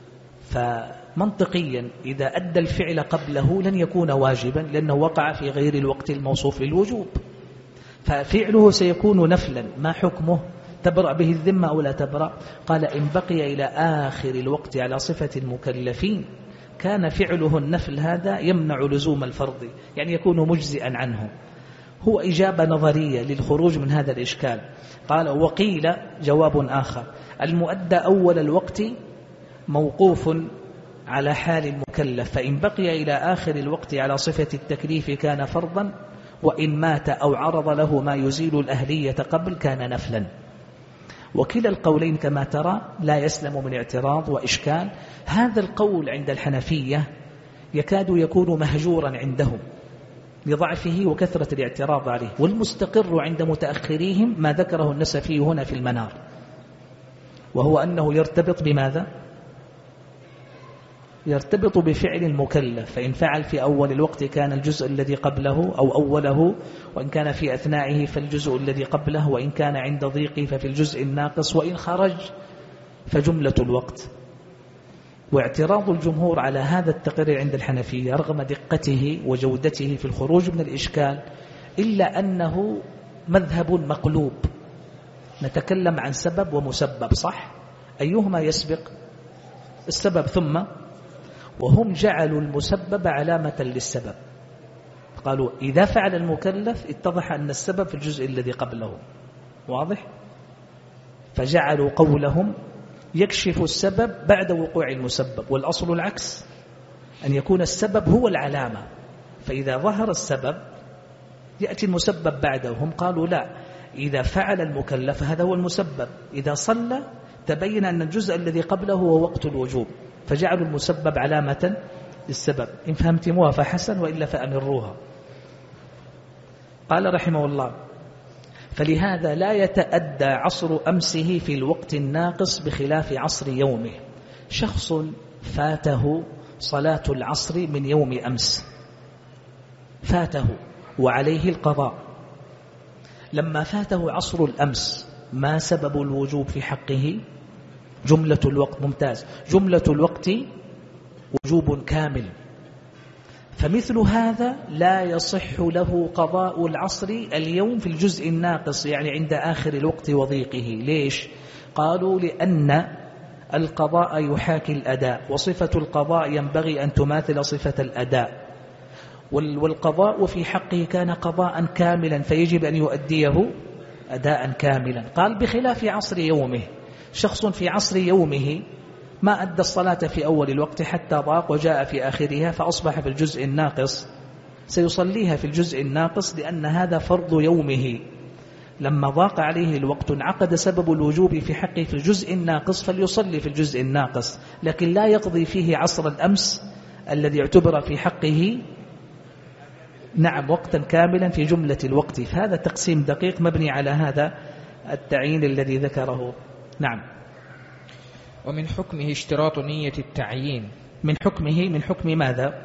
فمنطقيا إذا أدى الفعل قبله لن يكون واجبا، لأنه وقع في غير الوقت الموصوف للوجوب، ففعله سيكون نفلا. ما حكمه؟ تبرأ به الذمة أو لا تبرأ؟ قال إن بقي إلى آخر الوقت على صفة المكلفين كان فعله النفل هذا يمنع لزوم الفرض، يعني يكون مجزئا عنه. هو إجابة نظرية للخروج من هذا الإشكال. قال وقيل جواب آخر: المؤدى أول الوقت موقوف على حال المكلف، فإن بقي إلى آخر الوقت على صفة التكليف كان فرضا، وإن مات أو عرض له ما يزيل الأهلية قبل كان نفلا. وكلا القولين كما ترى لا يسلم من اعتراض وإشكال. هذا القول عند الحنفية يكاد يكون مهجورا عندهم لضعفه وكثرة الاعتراض عليه، والمستقر عند متأخريهم ما ذكره النسفي هنا في المنار، وهو أنه يرتبط بماذا؟ يرتبط بفعل المكلف، فإن فعل في أول الوقت كان الجزء الذي قبله أو أوله، وإن كان في أثنائه فالجزء الذي قبله، وإن كان عند ضيقه ففي الجزء الناقص، وإن خرج فجملة الوقت. واعتراض الجمهور على هذا التقرير عند الحنفية رغم دقته وجودته في الخروج من الإشكال إلا أنه مذهب مقلوب، نتكلم عن سبب ومسبب، صح؟ أيهما يسبق؟ السبب ثم، وهم جعلوا المسبب علامة للسبب. قالوا إذا فعل المكلف اتضح أن السبب في الجزء الذي قبله، واضح؟ فجعلوا قولهم يكشف السبب بعد وقوع المسبب، والأصل العكس، أن يكون السبب هو العلامة، فإذا ظهر السبب يأتي المسبب بعده. هم قالوا لا، إذا فعل المكلف هذا هو المسبب، إذا صلى تبين أن الجزء الذي قبله هو وقت الوجوب، فجعلوا المسبب علامة للسبب. إن فهمتموها فحسن، وإلا فأمروها. قال رحمه الله: فلهذا لا يتأدى عصر أمسه في الوقت الناقص بخلاف عصر يومه. شخص فاته صلاة العصر من يوم أمس، فاته وعليه القضاء. لما فاته عصر الأمس ما سبب الوجوب في حقه؟ جملة الوقت. ممتاز، جملة الوقت وجوب كامل. فمثل هذا لا يصح له قضاء العصر اليوم في الجزء الناقص، يعني عند آخر الوقت وضيقه. ليش؟ قالوا لأن القضاء يحاكي الأداء، وصفة القضاء ينبغي أن تماثل صفة الأداء، والقضاء في حقه كان قضاء كاملا فيجب أن يؤديه أداء كاملا. قال بخلاف عصر يومه، شخص في عصر يومه ما أدى الصلاة في أول الوقت حتى ضاق وجاء في آخرها فأصبح في الجزء الناقص، سيصليها في الجزء الناقص لأن هذا فرض يومه. لما ضاق عليه الوقت انعقد سبب الوجوب في حقه في الجزء الناقص، فليصلي في الجزء الناقص، لكن لا يقضي فيه عصر الأمس الذي اعتبر في حقه وقتا كاملا في جملة الوقت. فهذا تقسيم دقيق مبني على هذا التعيين الذي ذكره. نعم. ومن حكمه اشتراط نية التعيين. من حكمه، من حكم ماذا؟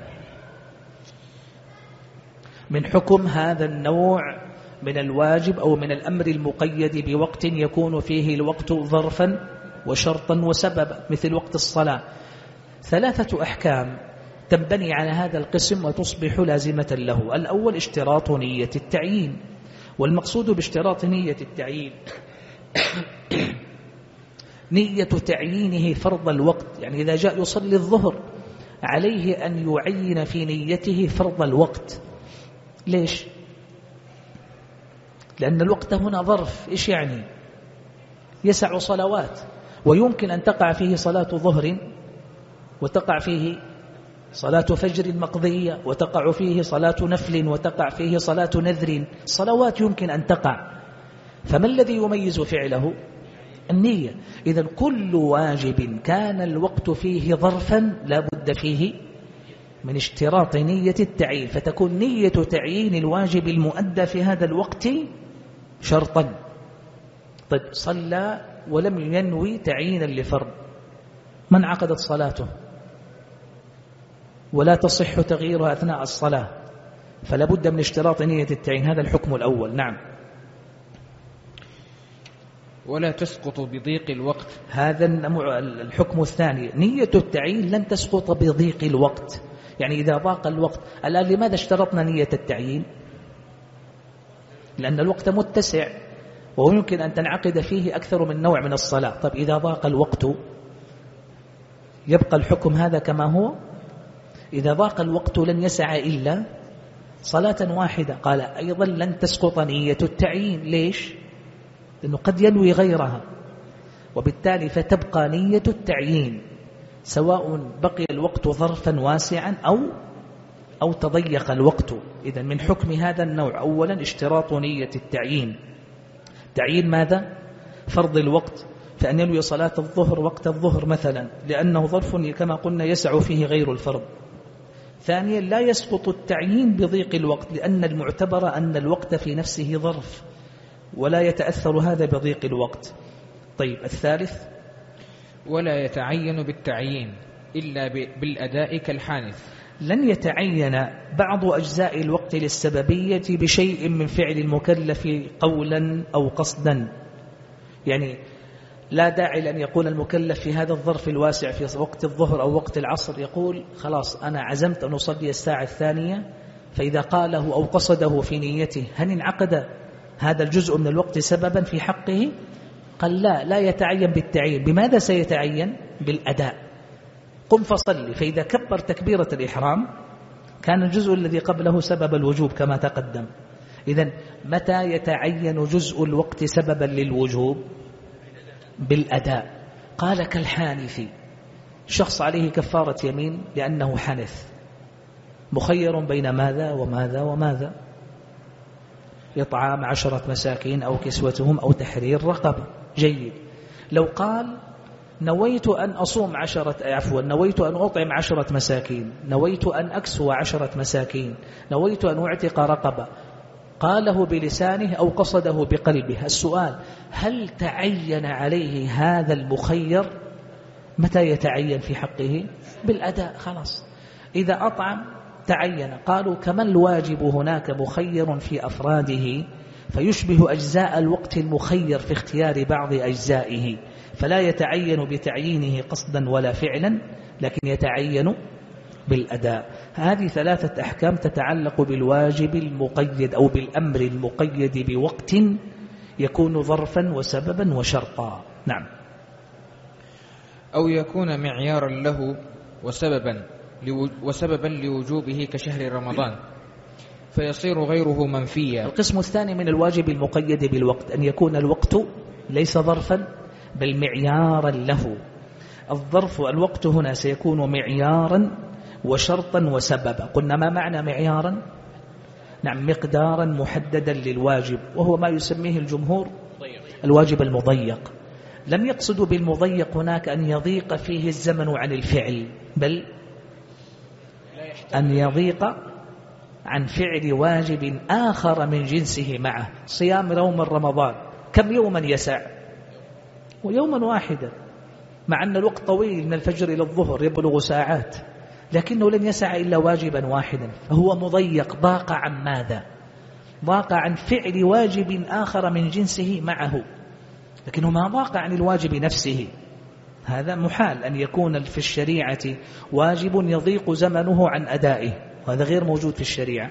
من حكم هذا النوع من الواجب أو من الأمر المقيد بوقت يكون فيه الوقت ظرفا وشرطا وسببا، مثل وقت الصلاة. 3 أحكام تنبني على هذا القسم وتصبح لازمة له. الأول اشتراط نية التعيين، والمقصود باشتراط نية التعيين نية تعيينه فرض الوقت. يعني إذا جاء يصلي الظهر عليه أن يعين في نيته فرض الوقت. ليش؟ لأن الوقت هنا ظرف. إيش يعني؟ يسع صلوات، ويمكن أن تقع فيه صلاة ظهر، وتقع فيه صلاة فجر مقضية، وتقع فيه صلاة نفل، وتقع فيه صلاة نذر. صلوات يمكن أن تقع، فما الذي يميز فعله؟ النية. إذن كل واجب كان الوقت فيه ظرفا لا بد فيه من اشتراط نية التعيين، فتكون نية تعيين الواجب المؤدى في هذا الوقت شرطا. طيب صلى ولم ينوي تعيينا لفرض، من عقدت صلاته ولا تصح تغييرها أثناء الصلاة، فلا بد من اشتراط نية التعيين. هذا الحكم الأول. نعم. ولا تسقط بضيق الوقت. هذا الحكم الثاني، نية التعيين لن تسقط بضيق الوقت. يعني إذا ضاق الوقت، الآن لماذا اشترطنا نية التعيين؟ لأن الوقت متسع ويمكن أن تنعقد فيه أكثر من نوع من الصلاة. طب إذا ضاق الوقت يبقى الحكم هذا كما هو؟ إذا ضاق الوقت لن يسع إلا صلاة واحدة. قال أيضا لن تسقط نية التعيين. ليش؟ لأنه قد ينوي غيرها، وبالتالي فتبقى نية التعيين سواء بقي الوقت ظرفا واسعا أو تضيق الوقت. إذن من حكم هذا النوع أولا اشتراط نية التعيين. تعيين ماذا؟ فرض الوقت، فأن ينوي صلاة الظهر وقت الظهر مثلا، لأنه ظرف كما قلنا يسع فيه غير الفرض. ثانيا لا يسقط التعيين بضيق الوقت، لأن المعتبر أن الوقت في نفسه ظرف ولا يتأثر هذا بضيق الوقت. طيب الثالث، ولا يتعين بالتعيين إلا بالأداء كالحانث. لن يتعين بعض أجزاء الوقت للسببية بشيء من فعل المكلف قولا أو قصدا. يعني لا داعي لأن يقول المكلف في هذا الظرف الواسع في وقت الظهر أو وقت العصر يقول خلاص أنا عزمت أن أصلي الساعة الثانية، فإذا قاله أو قصده في نيته هل انعقد هذا الجزء من الوقت سببا في حقه؟ قال لا يتعين بالتعيين. بماذا سيتعين؟ بالأداء. قم فصلي. فإذا كبر تكبيرة الإحرام كان الجزء الذي قبله سبب الوجوب كما تقدم. إذن متى يتعين جزء الوقت سببا للوجوب؟ بالأداء. قال كالحانث، شخص عليه كفارة يمين لأنه حنث، مخير بين ماذا وماذا وماذا؟ إطعام 10 مساكين أو كسوتهم أو تحرير رقبة. جيد. لو قال نويت أن أصوم نويت أن أطعم 10 مساكين، نويت أن أكسو 10 مساكين، نويت أن أعتق رقبة، قاله بلسانه أو قصده بقلبه. السؤال: هل تعين عليه هذا المخير؟ متى يتعين في حقه؟ بالأداء. خلاص. إذا أطعم تعين. قالوا كما الواجب هناك مخير في أفراده، فيشبه أجزاء الوقت المخير في اختيار بعض أجزائه، فلا يتعين بتعيينه قصدا ولا فعلا، لكن يتعين بالأداء. هذه 3 أحكام تتعلق بالواجب المقيد أو بالأمر المقيد بوقت يكون ظرفا وسببا وشرطا. نعم. أو يكون معيارا له وسببا لوجوبه كشهر رمضان فيصير غيره منفيا. القسم الثاني من الواجب المقيد بالوقت أن يكون الوقت ليس ظرفا بل معيارا له. الوقت هنا سيكون معيارا وشرطا وسببا. قلنا ما معنى معيارا؟ نعم، مقدارا محددا للواجب، وهو ما يسميه الجمهور الواجب المضيق. لم يقصدوا بالمضيق هناك أن يضيق فيه الزمن عن الفعل، بل أن يضيق عن فعل واجب آخر من جنسه معه. صيام يوم رمضان كم يوما يسع؟ ويوما واحدا، مع أن الوقت طويل من الفجر إلى الظهر يبلغ ساعات، لكنه لن يسع إلا واجبا واحدا، فهو مضيق. ضاق عن ماذا؟ ضاق عن فعل واجب آخر من جنسه معه، لكنه ما ضاق عن الواجب نفسه. هذا محال أن يكون في الشريعة واجب يضيق زمنه عن أدائه، وهذا غير موجود في الشريعة.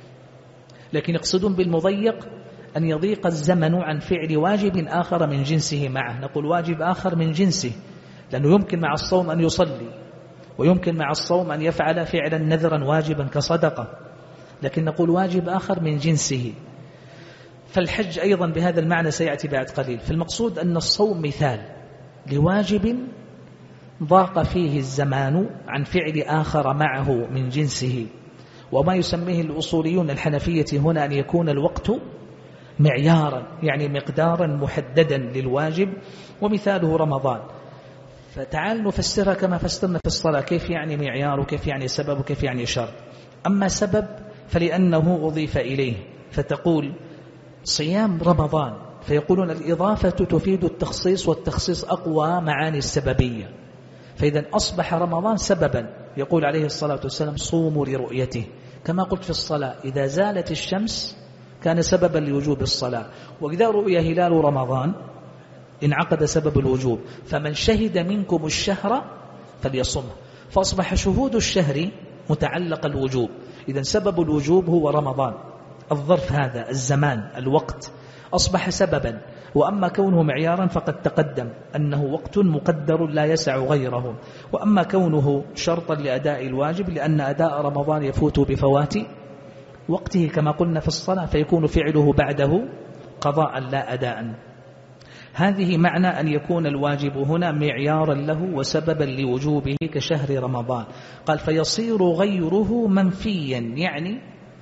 لكن يقصدون بالمضيق أن يضيق الزمن عن فعل واجب آخر من جنسه معه. نقول واجب آخر من جنسه لأنه يمكن مع الصوم أن يصلي، ويمكن مع الصوم أن يفعل فعلا نذرا واجبا كصدقة، لكن نقول واجب آخر من جنسه. فالحج أيضا بهذا المعنى سيأتي بعد قليل. فالمقصود أن الصوم مثال لواجب ضاق فيه الزمان عن فعل آخر معه من جنسه. وما يسميه الأصوليون الحنفية هنا أن يكون الوقت معيارا، يعني مقدارا محددا للواجب، ومثاله رمضان. فتعال نفسرها كما فسرنا في الصلاة، كيف يعني معيار وكيف يعني سبب وكيف يعني شرط. أما سبب فلأنه أضيف إليه، فتقول صيام رمضان، فيقولون الإضافة تفيد التخصيص، والتخصيص أقوى معاني السببية. فإذا أصبح رمضان سببا، يقول عليه الصلاة والسلام صوموا لرؤيته. كما قلت في الصلاة إذا زالت الشمس كان سببا لوجوب الصلاة، وإذا رؤي هلال رمضان انعقد سبب الوجوب. فمن شهد منكم الشهر فليصمه، فأصبح شهود الشهر متعلق الوجوب. إذا سبب الوجوب هو رمضان. الظرف هذا الزمان الوقت أصبح سببا. وأما كونه معيارا فقد تقدم أنه وقت مقدر لا يسع غيره. وأما كونه شرطا لأداء الواجب لأن أداء رمضان يفوت بفوات وقته كما قلنا في الصلاة، فيكون فعله بعده قضاء لا أداء. هذه معنى أن يكون الواجب هنا معيارا له وسببا لوجوبه كشهر رمضان. قال فيصير غيره منفيا، يعني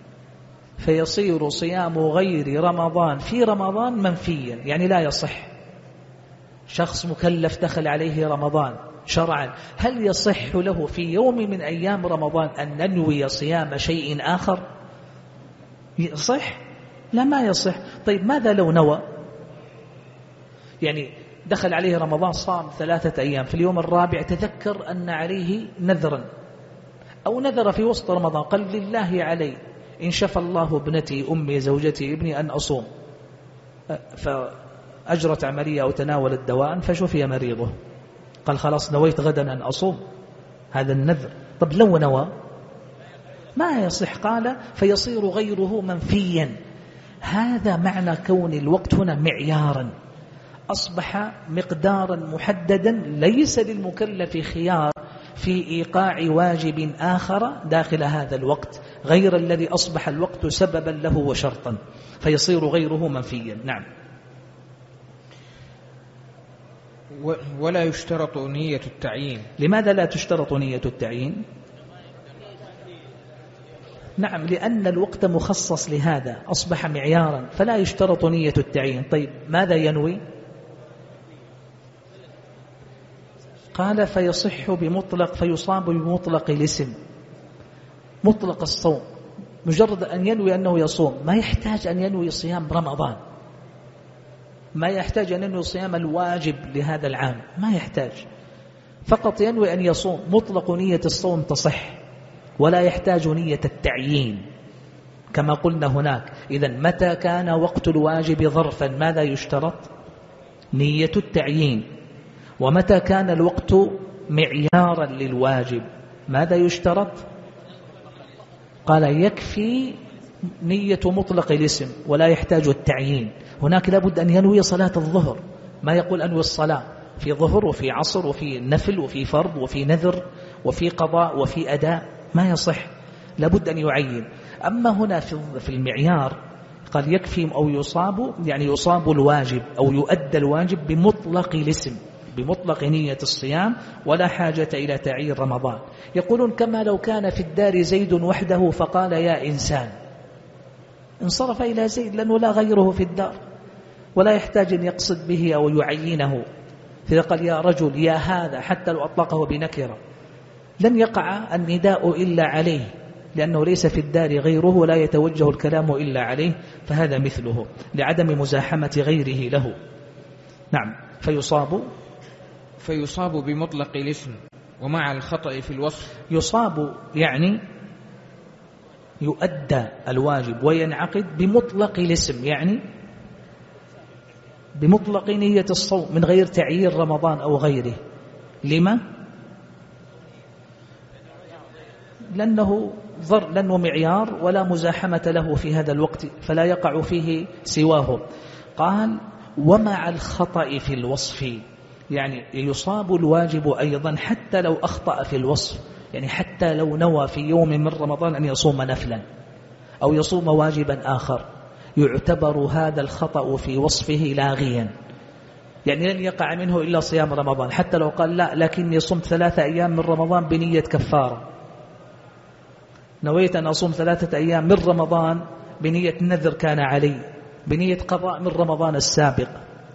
فيصير صيام غير رمضان في رمضان منفيا، يعني لا يصح. شخص مكلف دخل عليه رمضان شرعا، هل يصح له في يوم من أيام رمضان أن ننوي صيام شيء آخر؟ يصح؟ لا، ما يصح. طيب ماذا لو نوى؟ يعني دخل عليه رمضان صام 3 أيام، في اليوم الرابع تذكر أن عليه نذرا، أو نذر في وسط رمضان قال لله علي إن شفى الله ابنتي أمي زوجتي ابني أن أصوم، فأجرت عملية أو تناولت دواء فشفي مريضه، قال خلاص نويت غدا أن أصوم، هذا النذر. طب لو نوى ما يصح. قال فيصير غيره منفيا. هذا معنى كون الوقت هنا معيارا. أصبح مقدارا محددا، ليس للمكلف خيار في إيقاع واجب آخر داخل هذا الوقت غير الذي أصبح الوقت سببا له وشرطا، فيصير غيره منفيا. نعم. ولا يشترط نية التعيين. لماذا لا تشترط نية التعيين؟ نعم، لأن الوقت مخصص لهذا، أصبح معيارا، فلا يشترط نية التعيين. طيب ماذا ينوي؟ قال فيصح بمطلق، فيصاب بمطلق الاسم، مطلق الصوم، مجرد أن ينوي أنه يصوم، ما يحتاج أن ينوي صيام رمضان، ما يحتاج أن ينوي صيام الواجب لهذا العام، ما يحتاج، فقط ينوي أن يصوم، مطلق نية الصوم تصح، ولا يحتاج نية التعيين كما قلنا هناك. إذن متى كان وقت الواجب ظرفا ماذا يشترط؟ نية التعيين. ومتى كان الوقت معيارا للواجب ماذا يشترط؟ قال يكفي نية مطلق الاسم ولا يحتاج التعيين. هناك لابد أن ينوي صلاة الظهر، ما يقول أنوي الصلاة في ظهر وفي عصر وفي نفل وفي فرض وفي نذر وفي قضاء وفي أداء، ما يصح، لابد أن يعين. أما هنا في المعيار قال يكفي أو يصاب، يعني يصاب الواجب أو يؤدى الواجب بمطلق الاسم، بمطلق نية الصيام، ولا حاجة إلى تعيين رمضان. يقولون كما لو كان في الدار زيد وحده فقال يا إنسان، انصرف إلى زيد لأنه لا غيره في الدار، ولا يحتاج أن يقصد به أو يعينه. فإذا قال يا رجل يا هذا حتى لو أطلقه بنكرة لن يقع النداء إلا عليه، لأنه ليس في الدار غيره ولا يتوجه الكلام إلا عليه، فهذا مثله لعدم مزاحمة غيره له. نعم. فيصاب بمطلق الاسم ومع الخطأ في الوصف. يصاب يعني يؤدى الواجب وينعقد بمطلق الاسم، يعني بمطلق نية الصوم من غير تعيين رمضان أو غيره. لما؟ لأنه معيار ولا مزاحمة له في هذا الوقت، فلا يقع فيه سواه. قال ومع الخطأ في الوصف، يعني يصاب الواجب أيضا حتى لو أخطأ في الوصف، يعني حتى لو نوى في يوم من رمضان أن يصوم نفلا أو يصوم واجبا آخر، يعتبر هذا الخطأ في وصفه لاغيا، يعني لن يقع منه إلا صيام رمضان، حتى لو قال لا لكني صمت 3 أيام من رمضان بنية كفارة، نويت أن أصوم 3 أيام من رمضان بنية نذر كان علي، بنية قضاء من رمضان السابق،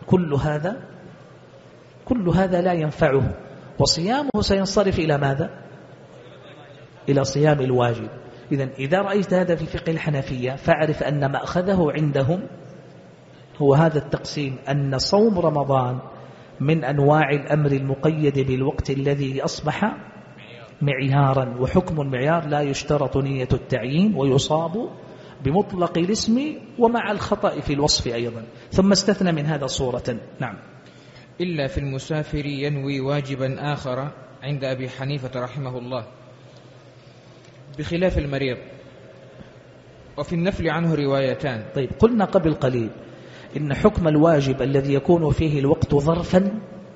كل هذا لا ينفعه، وصيامه سينصرف إلى ماذا؟ إلى صيام الواجب. إذا رأيت هذا في فقه الحنفية فاعرف أن مأخذه عندهم هو هذا التقسيم، أن صوم رمضان من أنواع الأمر المقيد بالوقت الذي أصبح معيارا، وحكم المعيار لا يشترط نية التعيين، ويصاب بمطلق الاسم ومع الخطأ في الوصف أيضا. ثم استثنى من هذا صورة. نعم. إلا في المسافر ينوي واجبا آخر عند أبي حنيفة رحمه الله بخلاف المريض، وفي النفل عنه روايتان. طيب قلنا قبل قليل إن حكم الواجب الذي يكون فيه الوقت ظرفا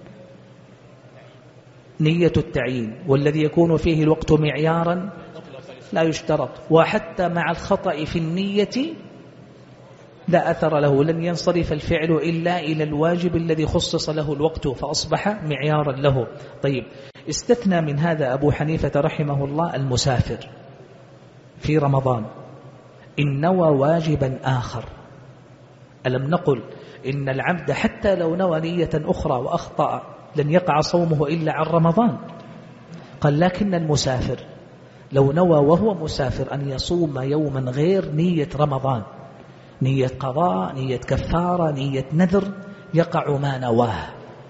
نية التعيين، والذي يكون فيه الوقت معيارا لا يشترط، وحتى مع الخطأ في النية لا أثر له، لن ينصرف الفعل إلا إلى الواجب الذي خصص له الوقت فأصبح معيارا له. طيب استثنى من هذا أبو حنيفة رحمه الله المسافر في رمضان إن نوى واجبا آخر. ألم نقل إن العبد حتى لو نوى نية أخرى وأخطأ لن يقع صومه إلا عن رمضان؟ قال لكن المسافر لو نوى وهو مسافر أن يصوم يوما غير نية رمضان، نية قضاء، نية كفارة، نية نذر، يقع ما نواه،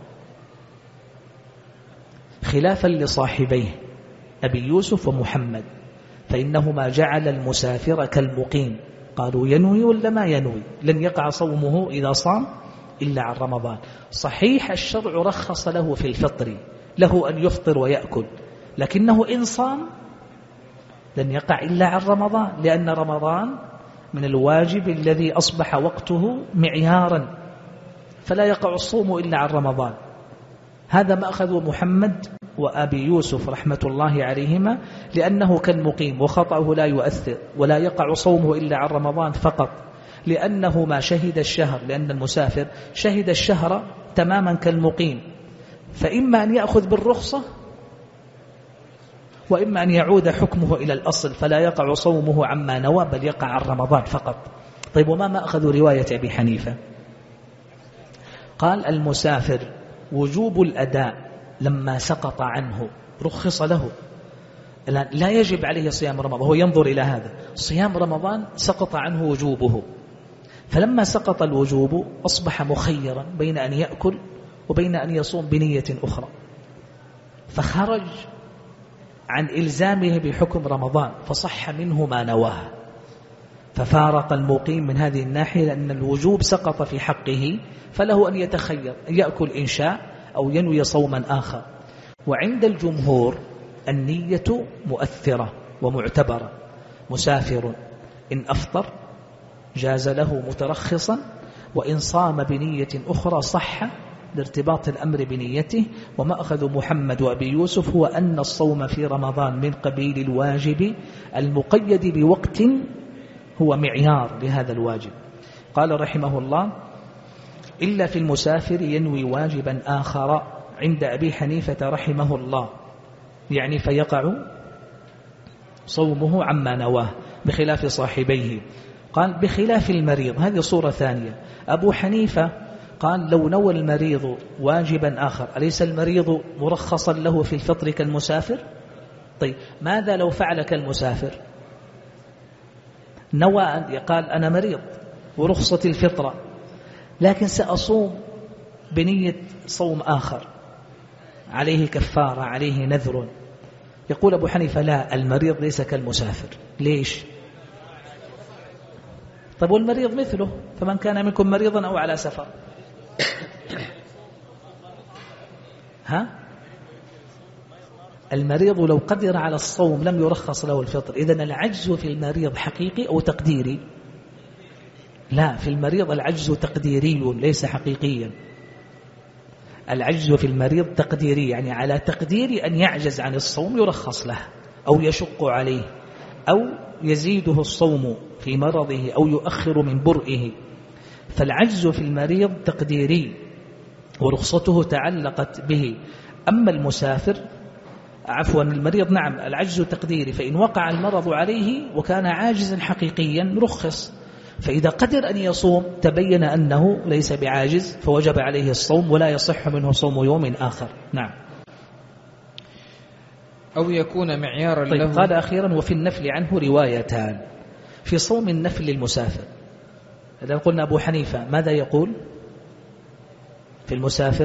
خلافا لصاحبيه أبي يوسف ومحمد، فإنهما جعل المسافر كالمقيم، قالوا ينوي ولا ما ينوي لن يقع صومه إذا صام إلا عن رمضان. صحيح الشرع رخص له في الفطر، له أن يفطر ويأكل، لكنه إن صام لن يقع إلا عن رمضان، لأن رمضان من الواجب الذي أصبح وقته معيارا، فلا يقع الصوم إلا عن رمضان. هذا ما أخذوا محمد وأبي يوسف رحمة الله عليهما، لأنه كالمقيم وخطأه لا يؤثر، ولا يقع صومه إلا عن رمضان فقط، لأنه ما شهد الشهر، لأن المسافر شهد الشهر تماما كالمقيم، فإما أن يأخذ بالرخصة وإما أن يعود حكمه إلى الأصل، فلا يقع صومه عما نوى بل يقع عن رمضان فقط. طيب وما أخذوا رواية أبي حنيفة؟ قال المسافر وجوب الأداء لما سقط عنه رخص له، لا يجب عليه صيام رمضان، هو ينظر إلى هذا، صيام رمضان سقط عنه وجوبه، فلما سقط الوجوب أصبح مخيرا بين أن يأكل وبين أن يصوم بنية أخرى، فخرج عن إلزامه بحكم رمضان فصح منه ما نواه، ففارق المقيم من هذه الناحية، لأن الوجوب سقط في حقه، فله أن يتخير أن يأكل إن شاء أو ينوي صوما آخر. وعند الجمهور النية مؤثرة ومعتبرة، مسافر إن أفطر جاز له مترخصا، وإن صام بنية أخرى صح لارتباط الأمر بنيته. وما أخذ محمد وأبي يوسف هو أن الصوم في رمضان من قبيل الواجب المقيد بوقت هو معيار لهذا الواجب. قال رحمه الله إلا في المسافر ينوي واجبا آخر عند أبي حنيفة رحمه الله، يعني فيقع صومه عما نواه بخلاف صاحبيه. قال بخلاف المريض، هذه صورة ثانية. أبو حنيفة قال لو نوى المريض واجبا آخر، أليس المريض مرخصا له في الفطر كالمسافر؟ طيب ماذا لو فعل كالمسافر؟ نوى قال أنا مريض ورخصة الفطرة، لكن سأصوم بنية صوم آخر، عليه كفارة، عليه نذر. يقول أبو حنيفة لا، المريض ليس كالمسافر. ليش؟ طب والمريض مثله، فمن كان منكم مريضا أو على سفر المريض لو قدر على الصوم لم يرخص له الفطر. إذن العجز في المريض حقيقي أو تقديري؟ لا، في المريض العجز تقديري ليس حقيقيا. العجز في المريض تقديري، يعني على تقدير أن يعجز عن الصوم يرخص له، أو يشق عليه، أو يزيده الصوم في مرضه، أو يؤخر من برئه. فالعجز في المريض تقديري ورخصته تعلقت به. أما المسافر المريض نعم العجز تقديري، فإن وقع المرض عليه وكان عاجزا حقيقيا رخص، فإذا قدر أن يصوم تبين أنه ليس بعاجز فوجب عليه الصوم ولا يصح منه صوم يوم آخر. نعم. أو يكون معيارا طيب له. قال أخيرا وفي النفل عنه روايتان. في صوم النفل للمسافر إذا قلنا أبو حنيفة ماذا يقول في المسافر؟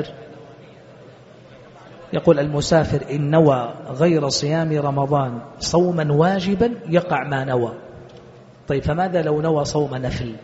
يقول المسافر إن نوى غير صيام رمضان صوما واجبا يقع ما نوى. طيب فماذا لو نوى صوم نفل؟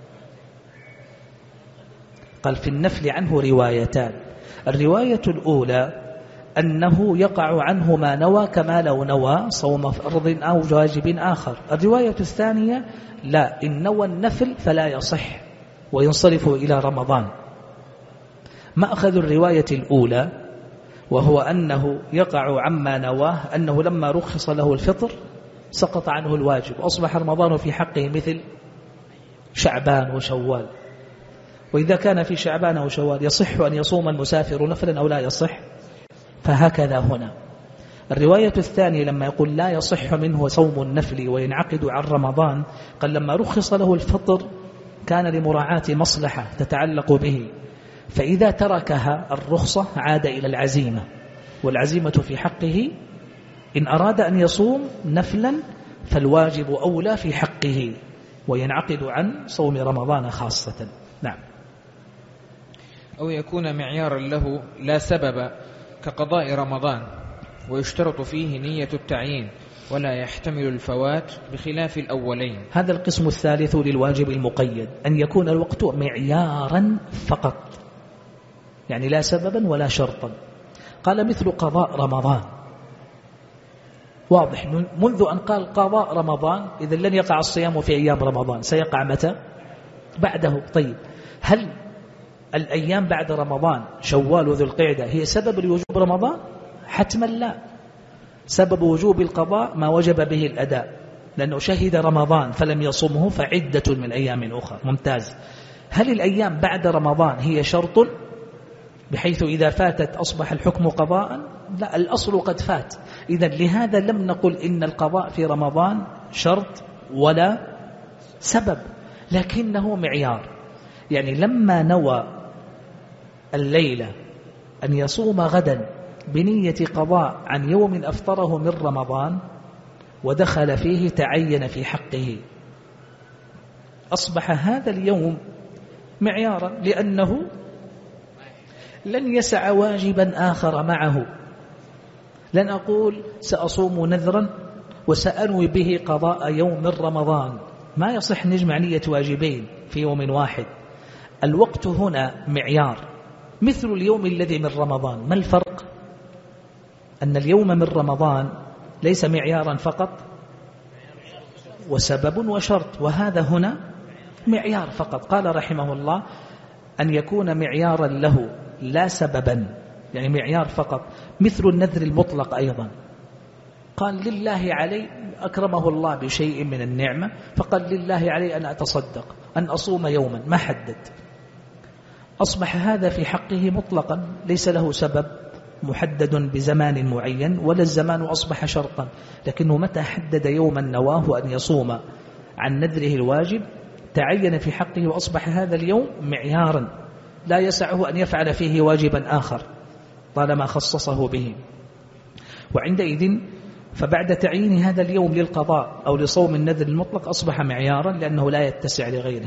قال في النفل عنه روايتان. الرواية الأولى أنه يقع عنه ما نوى كما لو نوى صوم فرض أو واجب آخر. الرواية الثانية لا، إن نوى النفل فلا يصح وينصرف إلى رمضان. ما أخذ الرواية الأولى وهو أنه يقع عما نواه، أنه لما رخص له الفطر سقط عنه الواجب، أصبح رمضان في حقه مثل شعبان وشوال. وإذا كان في شعبان وشوال يصح أن يصوم المسافر نفلا أو لا يصح؟ فهكذا هنا. الرواية الثانية لما يقول لا يصح منه صوم النفل وينعقد عن رمضان، قال لما رخص له الفطر كان لمراعاة مصلحة تتعلق به، فإذا تركها الرخصة عاد إلى العزيمة، والعزيمة في حقه إن أراد أن يصوم نفلا فالواجب أولى في حقه وينعقد عن صوم رمضان خاصة. نعم. أو يكون معيارا له لا سبب كقضاء رمضان، ويشترط فيه نية التعيين ولا يحتمل الفوات بخلاف الأولين. هذا القسم الثالث للواجب المقيد، أن يكون الوقت معيارا فقط، يعني لا سببا ولا شرطا. قال مثل قضاء رمضان، واضح منذ أن قال قضاء رمضان إذا لن يقع الصيام في أيام رمضان، سيقع متى؟ بعده. طيب هل الأيام بعد رمضان شوال وذو القعدة هي سبب لوجوب رمضان؟ حتما لا. سبب وجوب القضاء ما وجب به الأداء، لأنه شهد رمضان فلم يصمه فعدة من أيام أخرى. ممتاز. هل الأيام بعد رمضان هي شرط بحيث إذا فاتت أصبح الحكم قضاء؟ لا، الأصل قد فات. إذن لهذا لم نقل إن القضاء في رمضان شرط ولا سبب، لكنه معيار. يعني لما نوى الليلة أن يصوم غدا بنية قضاء عن يوم أفطره من رمضان ودخل فيه تعين في حقه، أصبح هذا اليوم معيارا، لأنه لن يسع واجبا آخر معه. لن أقول سأصوم نذرا وسأنوي به قضاء يوم من رمضان، ما يصح نجمع نية واجبين في يوم واحد. الوقت هنا معيار، مثل اليوم الذي من رمضان. ما الفرق؟ أن اليوم من رمضان ليس معيارا فقط وسبب وشرط، وهذا هنا معيار فقط. قال رحمه الله أن يكون معيارا له لا سببا، يعني معيار فقط، مثل النذر المطلق أيضا. قال لله علي، أكرمه الله بشيء من النعمة فقال لله علي أن أتصدق، أن أصوم يوما، ما حدد. أصبح هذا في حقه مطلقا، ليس له سبب محدد بزمان معين، ولا الزمان أصبح شرطا، لكنه متى حدد يوما نواه أن يصوم عن نذره الواجب تعين في حقه، وأصبح هذا اليوم معيارا لا يسعه أن يفعل فيه واجبا آخر طالما خصصه به. وعندئذ فبعد تعيين هذا اليوم للقضاء أو لصوم النذر المطلق أصبح معيارا، لأنه لا يتسع لغيره.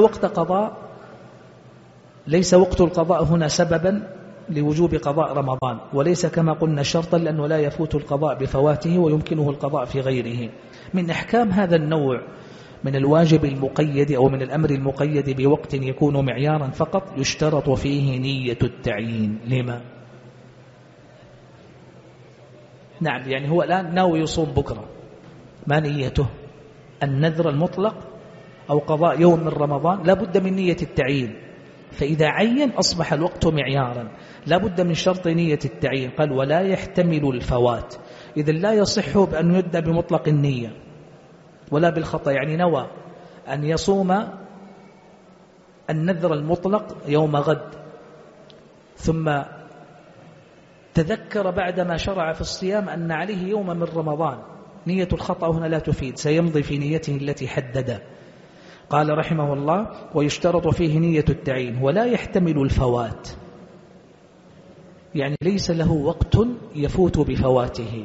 ليس وقت القضاء هنا سببا لوجوب قضاء رمضان، وليس كما قلنا شرطا، لأنه لا يفوت القضاء بفواته ويمكنه القضاء في غيره. من أحكام هذا النوع من الواجب المقيد أو من الأمر المقيد بوقت يكون معيارا فقط، يشترط فيه نية التعيين. لما؟ نعم، يعني هو الآن ناوي يصوم بكرة، ما نيته؟ النذر المطلق أو قضاء يوم من رمضان، لا بد من نية التعيين. فإذا عين أصبح الوقت معيارا، لا بد من شرط نية التعيين. قال ولا يحتمل الفوات، إذن لا يصح بأن يدى بمطلق النية ولا بالخطأ. يعني نوى أن يصوم النذر المطلق يوم غد، ثم تذكر بعدما شرع في الصيام أن عليه يوم من رمضان، نية الخطأ هنا لا تفيد، سيمضي في نيته التي حدد. قال رحمه الله ويشترط فيه نية التعيين ولا يحتمل الفوات، يعني ليس له وقت يفوت بفواته.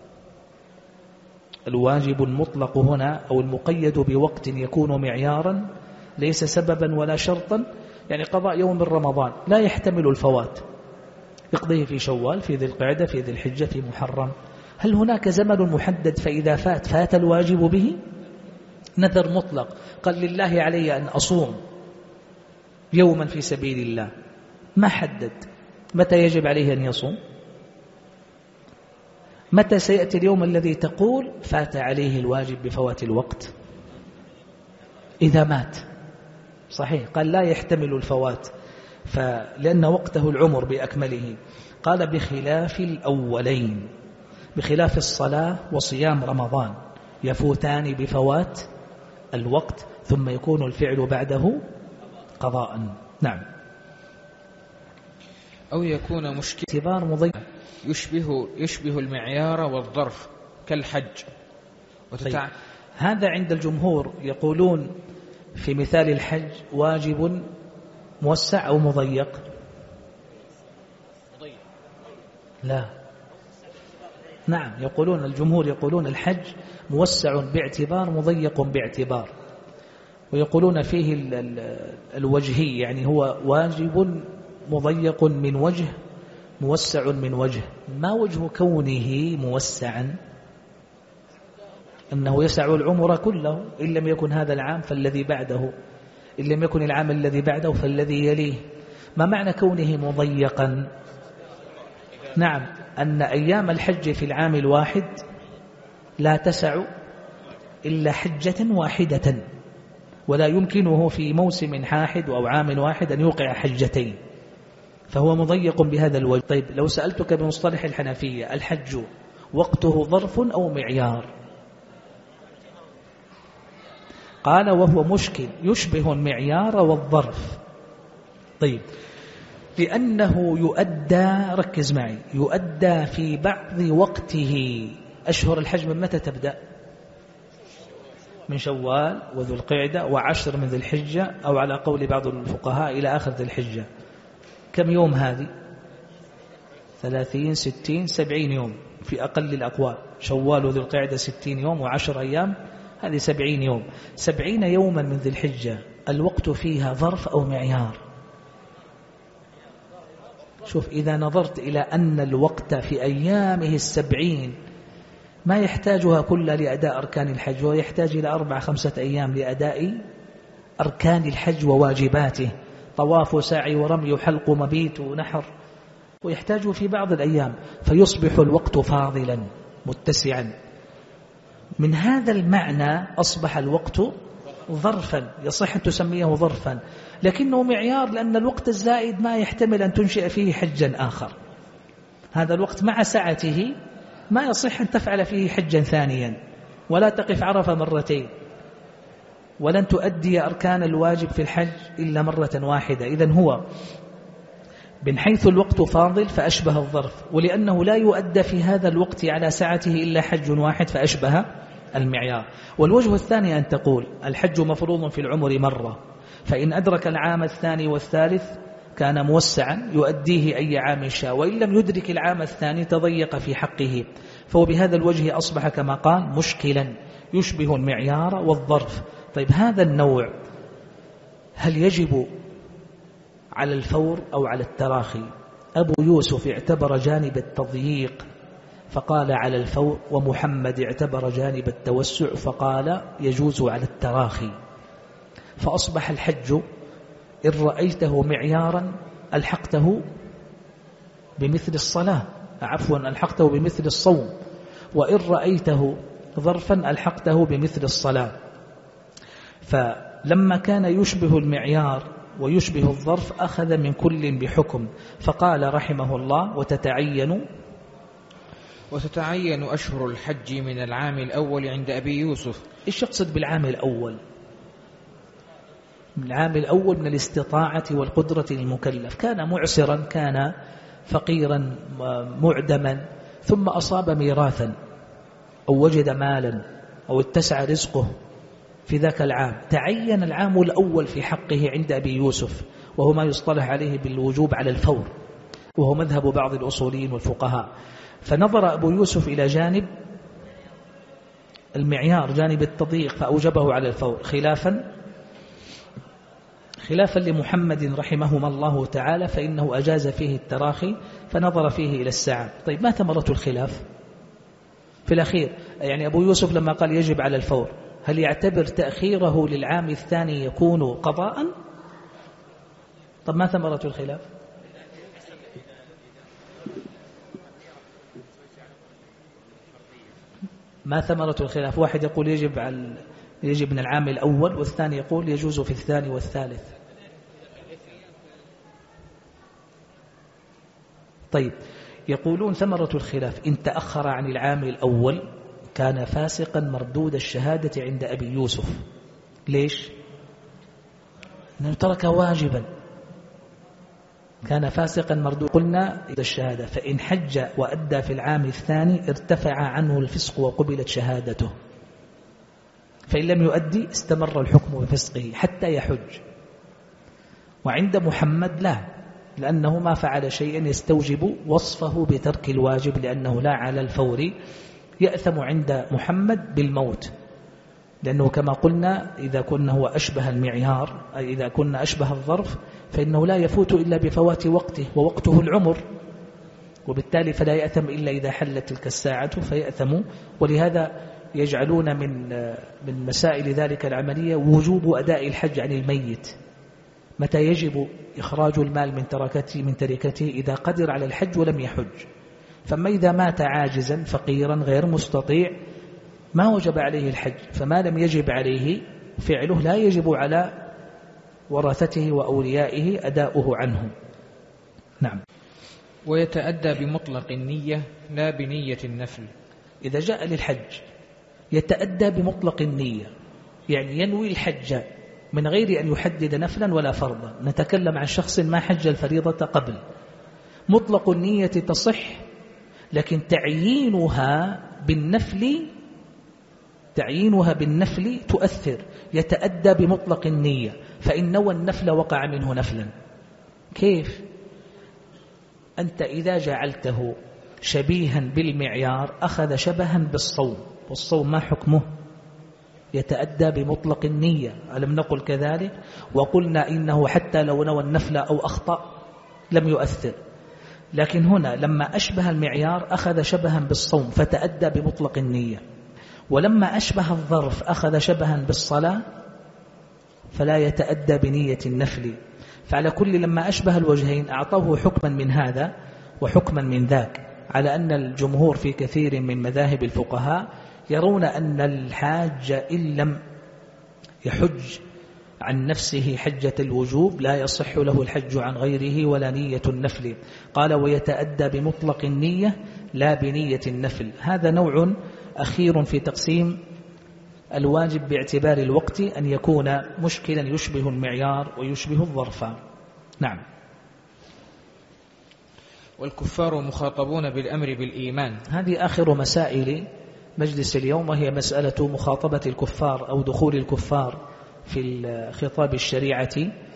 الواجب المطلق هنا أو المقيد بوقت يكون معيارا ليس سببا ولا شرطا، يعني قضاء يوم من رمضان لا يحتمل الفوات، يقضيه في شوال، في ذي القعدة، في ذي الحجة، في محرم. هل هناك زمن محدد فإذا فات الواجب به؟ نذر مطلق، قال لله علي أن أصوم يوما في سبيل الله، ما حدد متى يجب عليه أن يصوم. متى سيأتي اليوم الذي تقول فات عليه الواجب بفوات الوقت؟ إذا مات. صحيح، قال لا يحتمل الفوات لأن وقته العمر بأكمله. قال بخلاف الأولين، بخلاف الصلاة وصيام رمضان يفوتان بفوات الوقت، ثم يكون الفعل بعده قضاء. نعم. أو يكون مشكل اعتبار مضيق يشبه المعيار والظرف كالحج هذا عند الجمهور يقولون في مثال الحج واجب موسع أو مضيق؟ لا، نعم، يقولون الجمهور يقولون الحج موسع باعتبار مضيق باعتبار، ويقولون فيه الوجهي، يعني هو واجب مضيق من وجه موسع من وجه. ما وجه كونه موسعا؟ أنه يسع العمر كله، إن لم يكن هذا العام فالذي بعده، إن لم يكن العام الذي بعده فالذي يليه. ما معنى كونه مضيقا؟ نعم، أن أيام الحج في العام الواحد لا تسع إلا حجة واحدة، ولا يمكنه في موسم واحد أو عام واحد أن يوقع حجتين، فهو مضيق بهذا الوجه. طيب لو سألتك بمصطلح الحنفية، الحج وقته ظرف أو معيار؟ قال وهو مشكل يشبه المعيار والظرف. طيب لأنه يؤدى، ركز معي، يؤدى في بعض وقته. أشهر الحج من متى تبدأ؟ من شوال وذو القعدة وعشر من ذي الحجة، أو على قول بعض الفقهاء إلى آخر ذي الحجة. كم يوم هذه؟ 30 60 70 يوم في أقل الأقوال. شوال وذو القعدة 60 يوم و10 أيام، هذه 70 يوم. 70 يوما من ذي الحجة الوقت فيها ظرف أو معيار؟ شوف، إذا نظرت إلى أن الوقت في أيامه 70 ما يحتاجها كلها لأداء أركان الحج، ويحتاج إلى 4-5 أيام لأداء أركان الحج وواجباته، طواف وسعي ورمي وحلق ومبيت ونحر، ويحتاج في بعض الأيام، فيصبح الوقت فاضلا متسعا. من هذا المعنى أصبح الوقت ظرفا، يصح أن تسميه ظرفا، لكنه معيار، لأن الوقت الزائد ما يحتمل أن تنشئ فيه حجا آخر. هذا الوقت مع سعته ما يصح أن تفعل فيه حجا ثانيا، ولا تقف عرفة مرتين، ولن تؤدي أركان الواجب في الحج إلا مرة واحدة. إذن هو من حيث الوقت فاضل فأشبه الظرف، ولأنه لا يؤدى في هذا الوقت على سعته إلا حج واحد فأشبه المعيار. والوجه الثاني أن تقول الحج مفروض في العمر مرة، فإن أدرك العام الثاني والثالث كان موسعا يؤديه أي عام شاء، وإن لم يدرك العام الثاني تضيق في حقه. فهو بهذا الوجه أصبح كما قال مشكلا يشبه المعيار والظرف. طيب هذا النوع هل يجب على الفور أو على التراخي؟ أبو يوسف اعتبر جانب التضييق فقال على الفور، ومحمد اعتبر جانب التوسع فقال يجوز على التراخي. فأصبح الحج إن رأيته معيارا ألحقته بمثل الصلاة، عفوا ألحقته بمثل الصوم، وإن رأيته ظرفا ألحقته بمثل الصلاة. فلما كان يشبه المعيار ويشبه الظرف أخذ من كل بحكم، فقال رحمه الله وتتعين أشهر الحج من العام الأول عند أبي يوسف. إيش يقصد بالعام الأول؟ من العام الأول من الاستطاعة والقدرة للمكلف، كان معسرا، كان فقيرا معدما، ثم أصاب ميراثا أو وجد مالا أو اتسع رزقه في ذاك العام، تعين العام الأول في حقه عند أبي يوسف، وهو ما يصطلح عليه بالوجوب على الفور، وهو مذهب بعض الأصوليين والفقهاء. فنظر أبو يوسف إلى جانب المعيار، جانب التضييق، فأوجبه على الفور، خلافا لمحمد رحمهما الله تعالى، فإنه أجاز فيه التراخي فنظر فيه إلى الساعة. طيب ما ثمرة الخلاف في الأخير؟ يعني أبو يوسف لما قال يجب على الفور، هل يعتبر تأخيره للعام الثاني يكون قضاء؟ طب ما ثمرة الخلاف؟ ما ثمرة الخلاف؟ واحد يقول يجب من العام الأول، والثاني يقول يجوز في الثاني والثالث. طيب يقولون ثمرة الخلاف إن تأخر عن العام الأول كان فاسقا مردود الشهادة عند أبي يوسف. ليش؟ لأنه ترك واجبا، كان فاسقا مردود. قلنا الشهادة، فإن حج وأدى في العام الثاني ارتفع عنه الفسق وقبلت شهادته، فإن لم يؤدي استمر الحكم بفسقه حتى يحج. وعند محمد لا، لأنه ما فعل شيئا يستوجب وصفه بترك الواجب، لأنه لا على الفور، يأثم عند محمد بالموت، لأنه كما قلنا إذا كنا هو أشبه المعيار، أي إذا كنا أشبه الظرف، فإنه لا يفوت إلا بفوات وقته، ووقته العمر، وبالتالي فلا يأثم إلا إذا حلت تلك الساعة فيأثم. ولهذا يجعلون من مسائل ذلك العملية وجوب أداء الحج عن الميت، متى يجب إخراج المال من تركته إذا قدر على الحج ولم يحج. فما إذا مات عاجزا فقيرا غير مستطيع ما وجب عليه الحج، فما لم يجب عليه فعله لا يجب على ورثته وأوليائه أداؤه عنه. نعم. ويتأدى بمطلق النية لا بنية النفل. إذا جاء للحج يتأدى بمطلق النية، يعني ينوي الحج من غير أن يحدد نفلا ولا فرضا. نتكلم عن شخص ما حج الفريضة قبل، مطلق النية تصح، لكن تعيينها بالنفل تؤثر. يتأدى بمطلق النية، فإن نوى النفل وقع منه نفلا. كيف؟ أنت إذا جعلته شبيها بالمعيار أخذ شبها بالصوم، والصوم ما حكمه؟ يتأدى بمطلق النية، ألم نقل كذلك؟ وقلنا إنه حتى لو نوى النفل أو أخطأ لم يؤثر، لكن هنا لما أشبه المعيار أخذ شبها بالصوم فتأدى بمطلق النية، ولما أشبه الظرف أخذ شبها بالصلاة فلا يتأدى بنية النفل. فعلى كل لما أشبه الوجهين أعطوه حكما من هذا وحكما من ذاك، على أن الجمهور في كثير من مذاهب الفقهاء يرون أن الحاج إن لم يحج عن نفسه حجة الوجوب لا يصح له الحج عن غيره ولا نية النفل. قال ويتأدى بمطلق النية لا بنية النفل. هذا نوع أخير في تقسيم الواجب باعتبار الوقت، أن يكون مشكلا يشبه المعيار ويشبه الظرف. نعم. والكفار مخاطبون بالأمر بالإيمان. هذه آخر مسائل مجلس اليوم، وهي مسألة مخاطبة الكفار أو دخول الكفار في خطاب الشريعة.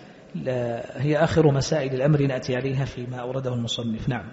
هي آخر مسائل الأمر نأتي عليها فيما أورده المصنف. نعم.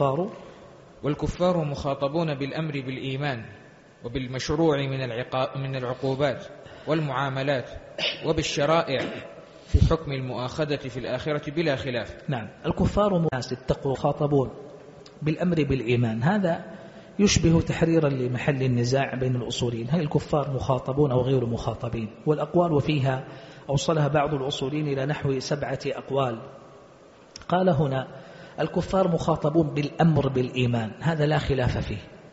والكفار مخاطبون بالأمر بالإيمان وبالمشروع من العقوبات والمعاملات وبالشرائع في حكم المؤاخذة في الآخرة بلا خلاف. نعم. الكفار الناس اتقوا خاطبون بالأمر بالإيمان، هذا يشبه تحريرا لمحل النزاع بين الأصولين، هل الكفار مخاطبون أو غير مخاطبين؟ والأقوال فيها أوصلها بعض الأصولين إلى نحو 7 أقوال. قال هنا الكفار مخاطبون بالأمر بالإيمان، هذا لا خلاف فيه،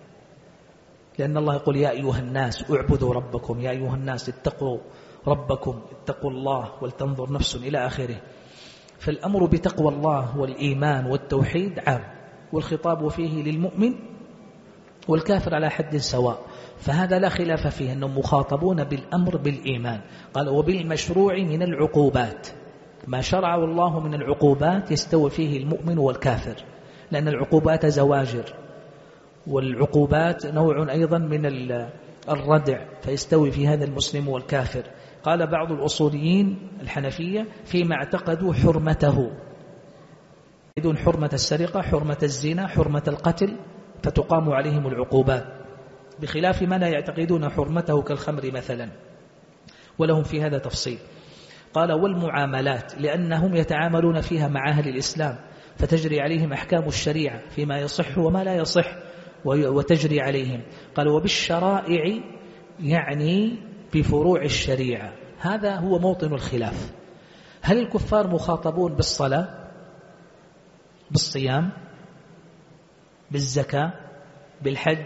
لأن الله يقول يا أيها الناس اعبدوا ربكم، يا أيها الناس اتقوا ربكم، اتقوا الله ولتنظر نفس إلى آخره. فالأمر بتقوى الله والإيمان والتوحيد عام، والخطاب فيه للمؤمن والكافر على حد سواء، فهذا لا خلاف فيه أنهم مخاطبون بالأمر بالإيمان. قال وبالمشروع من العقوبات، ما شرعه الله من العقوبات يستوي فيه المؤمن والكافر، لأن العقوبات زواجر، والعقوبات نوع أيضا من الردع، فيستوي في هذا المسلم والكافر. قال بعض الأصوليين الحنفية فيما اعتقدوا حرمته، يدون حرمة السرقة، حرمة الزنا، حرمة القتل، فتقام عليهم العقوبات، بخلاف ما لا يعتقدون حرمته كالخمر مثلا، ولهم في هذا تفصيل. قال والمعاملات، لأنهم يتعاملون فيها مع أهل الإسلام، فتجري عليهم أحكام الشريعة فيما يصح وما لا يصح وتجري عليهم. قال وبالشرائع، يعني بفروع الشريعة، هذا هو موطن الخلاف. هل الكفار مخاطبون بالصلاة، بالصيام، بالزكاة، بالحج؟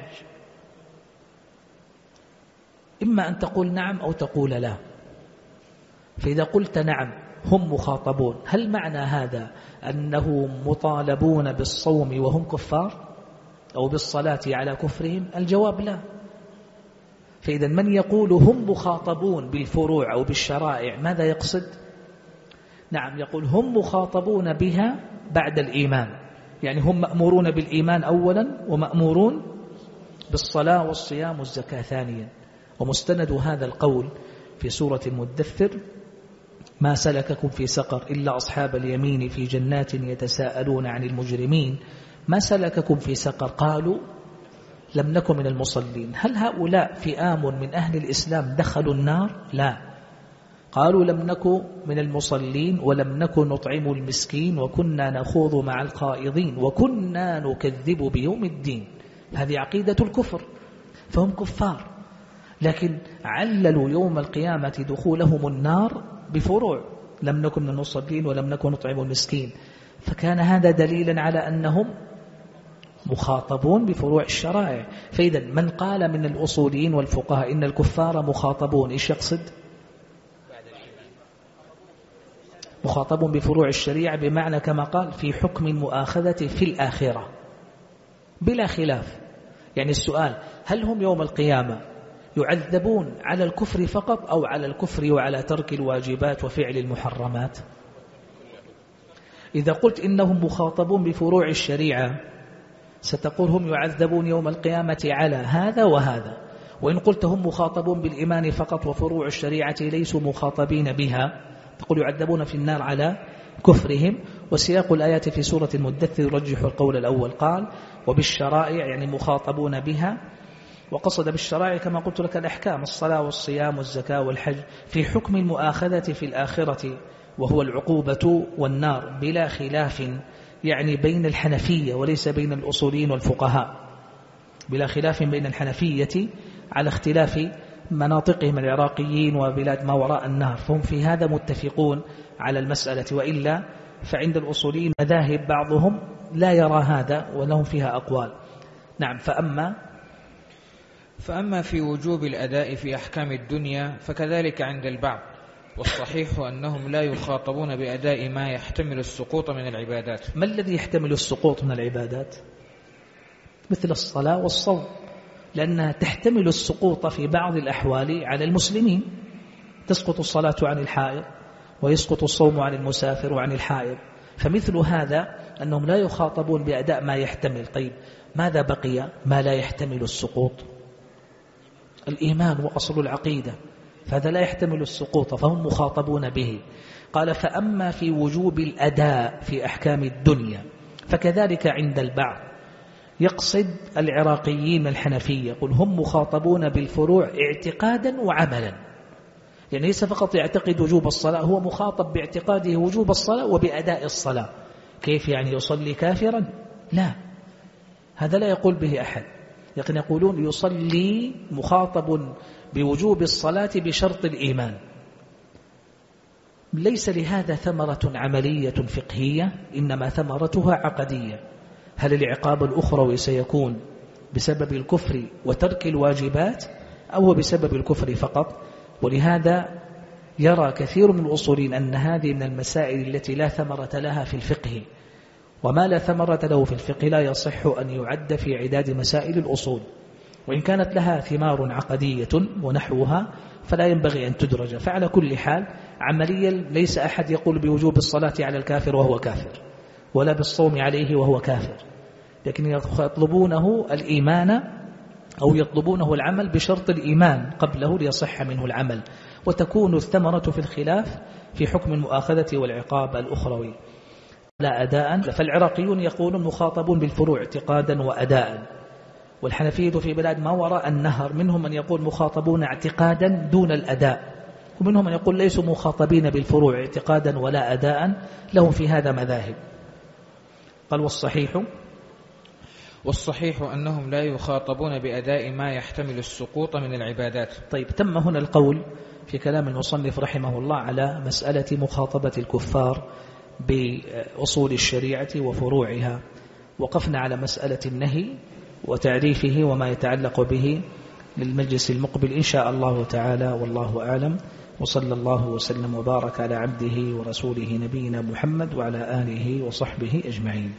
إما أن تقول نعم أو تقول لا. فإذا قلت نعم هم مخاطبون، هل معنى هذا أنهم مطالبون بالصوم وهم كفار أو بالصلاة على كفرهم؟ الجواب لا. فإذا من يقول هم مخاطبون بالفروع أو بالشرائع ماذا يقصد؟ نعم، يقول هم مخاطبون بها بعد الإيمان، يعني هم مأمورون بالإيمان أولا ومأمورون بالصلاة والصيام والزكاة ثانيا. ومستند هذا القول في سورة المدثر: ما سلككم في سقر إلا أصحاب اليمين في جنات يتساءلون عن المجرمين ما سلككم في سقر قالوا لم نكن من المصلين. هل هؤلاء فئام من أهل الإسلام دخلوا النار؟ لا، قالوا لم نكن من المصلين ولم نكن نطعم المسكين وكنا نخوض مع الخائضين وكنا نكذب بيوم الدين. هذه عقيدة الكفر، فهم كفار، لكن عللوا يوم القيامة دخولهم النار بفروع: لم نكن من المصلين ولم نكن نطعم المسكين. فكان هذا دليلا على أنهم مخاطبون بفروع الشرائع. فإذا من قال من الأصوليين والفقهاء إن الكفار مخاطبون، إيش يقصد؟ مخاطب بفروع الشريعة بمعنى كما قال في حكم المؤاخذة في الآخرة بلا خلاف. يعني السؤال هل هم يوم القيامة يعذبون على الكفر فقط أو على الكفر وعلى ترك الواجبات وفعل المحرمات؟ إذا قلت إنهم مخاطبون بفروع الشريعة ستقول هم يعذبون يوم القيامة على هذا وهذا، وإن قلت هم مخاطبون بالإيمان فقط وفروع الشريعة ليسوا مخاطبين بها تقول يعذبون في النار على كفرهم. وسياق الآيات في سورة المدثر يرجح القول الأول، قال وبالشرائع يعني مخاطبون بها، وقصد بالشرائع كما قلت لك الأحكام الصلاة والصيام والزكاة والحج في حكم المؤاخذة في الآخرة وهو العقوبة والنار بلا خلاف، يعني بين الحنفية وليس بين الأصوليين والفقهاء، بلا خلاف بين الحنفية على اختلاف مناطقهم العراقيين وبلاد ما وراء النهر، فهم في هذا متفقون على المسألة، وإلا فعند الأصوليين مذاهب بعضهم لا يرى هذا ولهم فيها أقوال. نعم. فأما في وجوب الأداء في أحكام الدنيا فكذلك عند البعض، والصحيح أنهم لا يخاطبون بأداء ما يحتمل السقوط من العبادات. ما الذي يحتمل السقوط من العبادات؟ مثل الصلاة والصوم، لأنها تحتمل السقوط في بعض الأحوال على المسلمين، تسقط الصلاة عن الحائض ويسقط الصوم عن المسافر وعن الحائض، فمثل هذا أنهم لا يخاطبون بأداء ما يحتمل. طيب ماذا بقي ما لا يحتمل السقوط؟ الإيمان وأصل العقيدة، فهذا لا يحتمل السقوط فهم مخاطبون به. قال فأما في وجوب الأداء في أحكام الدنيا فكذلك عند البعض، يقصد العراقيين الحنفية، يقول هم مخاطبون بالفروع اعتقادا وعملا، يعني ليس فقط يعتقد وجوب الصلاة، هو مخاطب باعتقاده وجوب الصلاة وبأداء الصلاة. كيف يعني يصلي كافرا؟ لا، هذا لا يقول به أحد، لكن يقولون يصلي مخاطب بوجوب الصلاة بشرط الإيمان. ليس لهذا ثمرة عملية فقهية، إنما ثمرتها عقدية. هل العقاب الأخروي سيكون بسبب الكفر وترك الواجبات أو بسبب الكفر فقط؟ ولهذا يرى كثير من الأصولين أن هذه من المسائل التي لا ثمرة لها في الفقه، وما لا ثمرة له في الفقه لا يصح أن يعد في عداد مسائل الأصول، وإن كانت لها ثمار عقدية ونحوها فلا ينبغي أن تدرج. فعلى كل حال عمليا ليس أحد يقول بوجوب الصلاة على الكافر وهو كافر، ولا بالصوم عليه وهو كافر، لكن يطلبونه الإيمان أو يطلبونه العمل بشرط الإيمان قبله ليصح منه العمل، وتكون الثمرة في الخلاف في حكم المؤاخذة والعقاب الأخروي لا أداء. فالعراقيون يقولون مخاطبون بالفروع اعتقادا وأداء، والحنفية في بلاد ما وراء النهر منهم من يقول مخاطبون اعتقادا دون الأداء، ومنهم من يقول ليسوا مخاطبين بالفروع اعتقادا ولا أداء، لهم في هذا مذاهب. قال والصحيح أنهم لا يخاطبون بأداء ما يحتمل السقوط من العبادات. طيب تم هنا القول في كلام المصنف رحمه الله على مسألة مخاطبة الكفار بأصول الشريعة وفروعها، وقفنا على مسألة النهي وتعريفه وما يتعلق به للمجلس المقبل إن شاء الله تعالى، والله أعلم. وصلى الله وسلم وبارك على عبده ورسوله نبينا محمد وعلى آله وصحبه أجمعين.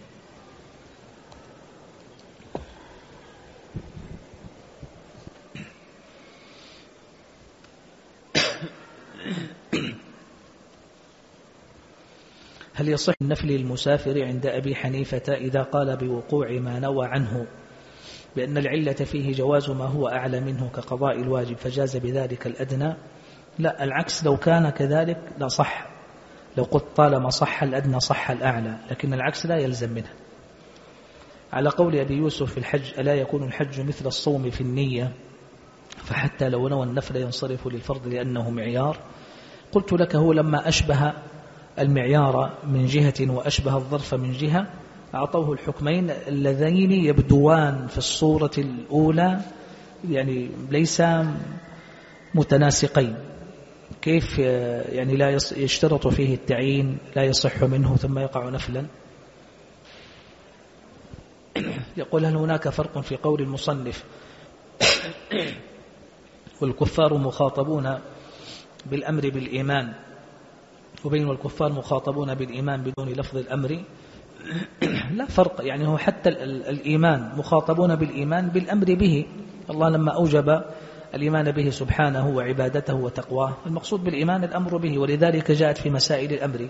هل يصح النفل المسافر عند أبي حنيفة إذا قال بوقوع ما نوى عنه بأن العلة فيه جواز ما هو أعلى منه كقضاء الواجب فجاز بذلك الأدنى؟ لا، العكس، لو كان كذلك لا صح، لو قلت طالما صح الأدنى صح الأعلى، لكن العكس لا يلزم منه. على قول أبي يوسف في الحج ألا يكون الحج مثل الصوم في النية فحتى لو نوى النفل ينصرف للفرض لأنه معيار؟ قلت لك هو لما أشبه المعيار من جهة وأشبه الظرف من جهة أعطوه الحكمين اللذين يبدوان في الصورة الأولى يعني ليس متناسقين. كيف يعني لا يشترط فيه التعيين لا يصح منه ثم يقع نفلا؟ يقول هل هناك فرق في قول المصنف والكفار مخاطبون بالأمر بالإيمان وبين الكفار مخاطبون بالإيمان بدون لفظ الأمر، لا فرق، يعني هو حتى الإيمان مخاطبون بالإيمان بالأمر به. الله لما أوجب الإيمان به سبحانه وعبادته وتقواه، المقصود بالإيمان الأمر به، ولذلك جاءت في مسائل الأمر.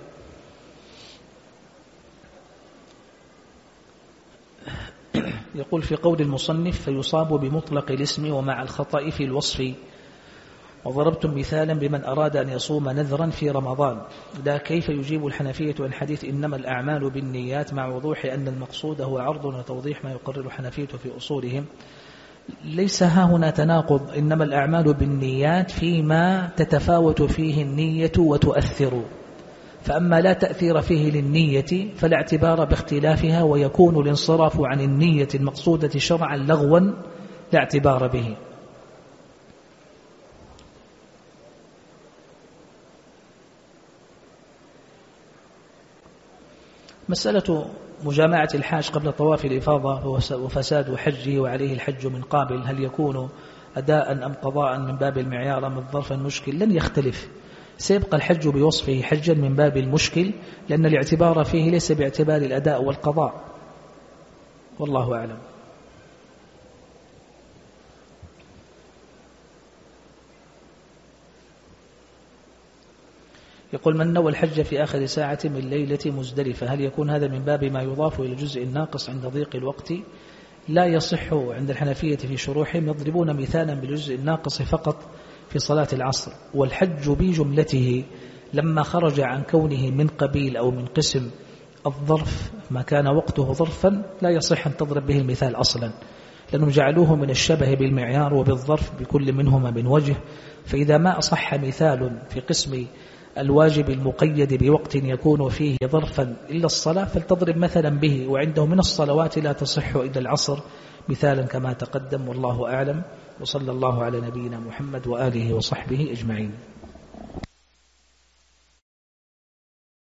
يقول في قول المصنف: فيصاب بمطلق الاسم ومع الخطأ في الوصف. وضربتم مثالا بمن أراد أن يصوم نذرا في رمضان. لا، كيف يجيب الحنفية عن حديث إنما الأعمال بالنيات مع وضوح أن المقصود هو عرض وتوضيح ما يقرر الحنفية في أصولهم؟ ليس ها هنا تناقض، إنما الأعمال بالنيات فيما تتفاوت فيه النية وتؤثر، فأما لا تأثير فيه للنية فلا اعتبار باختلافها، ويكون الانصراف عن النية المقصودة شرعا لغوا لا اعتبار به. مسألة مجامعة الحاج قبل طواف الإفاضة وفساد حجه وعليه الحج من قابل، هل يكون أداء أم قضاء من باب المعيار أم الظرف المشكل؟ لن يختلف، سيبقى الحج بوصفه حجا من باب المشكل، لأن الاعتبار فيه ليس باعتبار الأداء والقضاء، والله أعلم. يقول: من نوى الحج في آخر ساعة من ليلة مزدلفة، هل يكون هذا من باب ما يضاف إلى الجزء الناقص عند ضيق الوقت؟ لا يصح عند الحنفية في شروحهم، يضربون مثالا بالجزء الناقص فقط في صلاة العصر، والحج بجملته لما خرج عن كونه من قبيل أو من قسم الظرف ما كان وقته ظرفا لا يصح أن تضرب به المثال أصلا، لأنهم جعلوه من الشبه بالمعيار وبالظرف بكل منهما من وجه. فإذا ما أصح مثال في قسم الواجب المقيد بوقت يكون فيه ظرفا إلا الصلاة فلتضرب مثلا به، وعنده من الصلوات لا تصح إلا العصر مثالا كما تقدم، والله أعلم. وصلى الله على نبينا محمد وآله وصحبه أجمعين.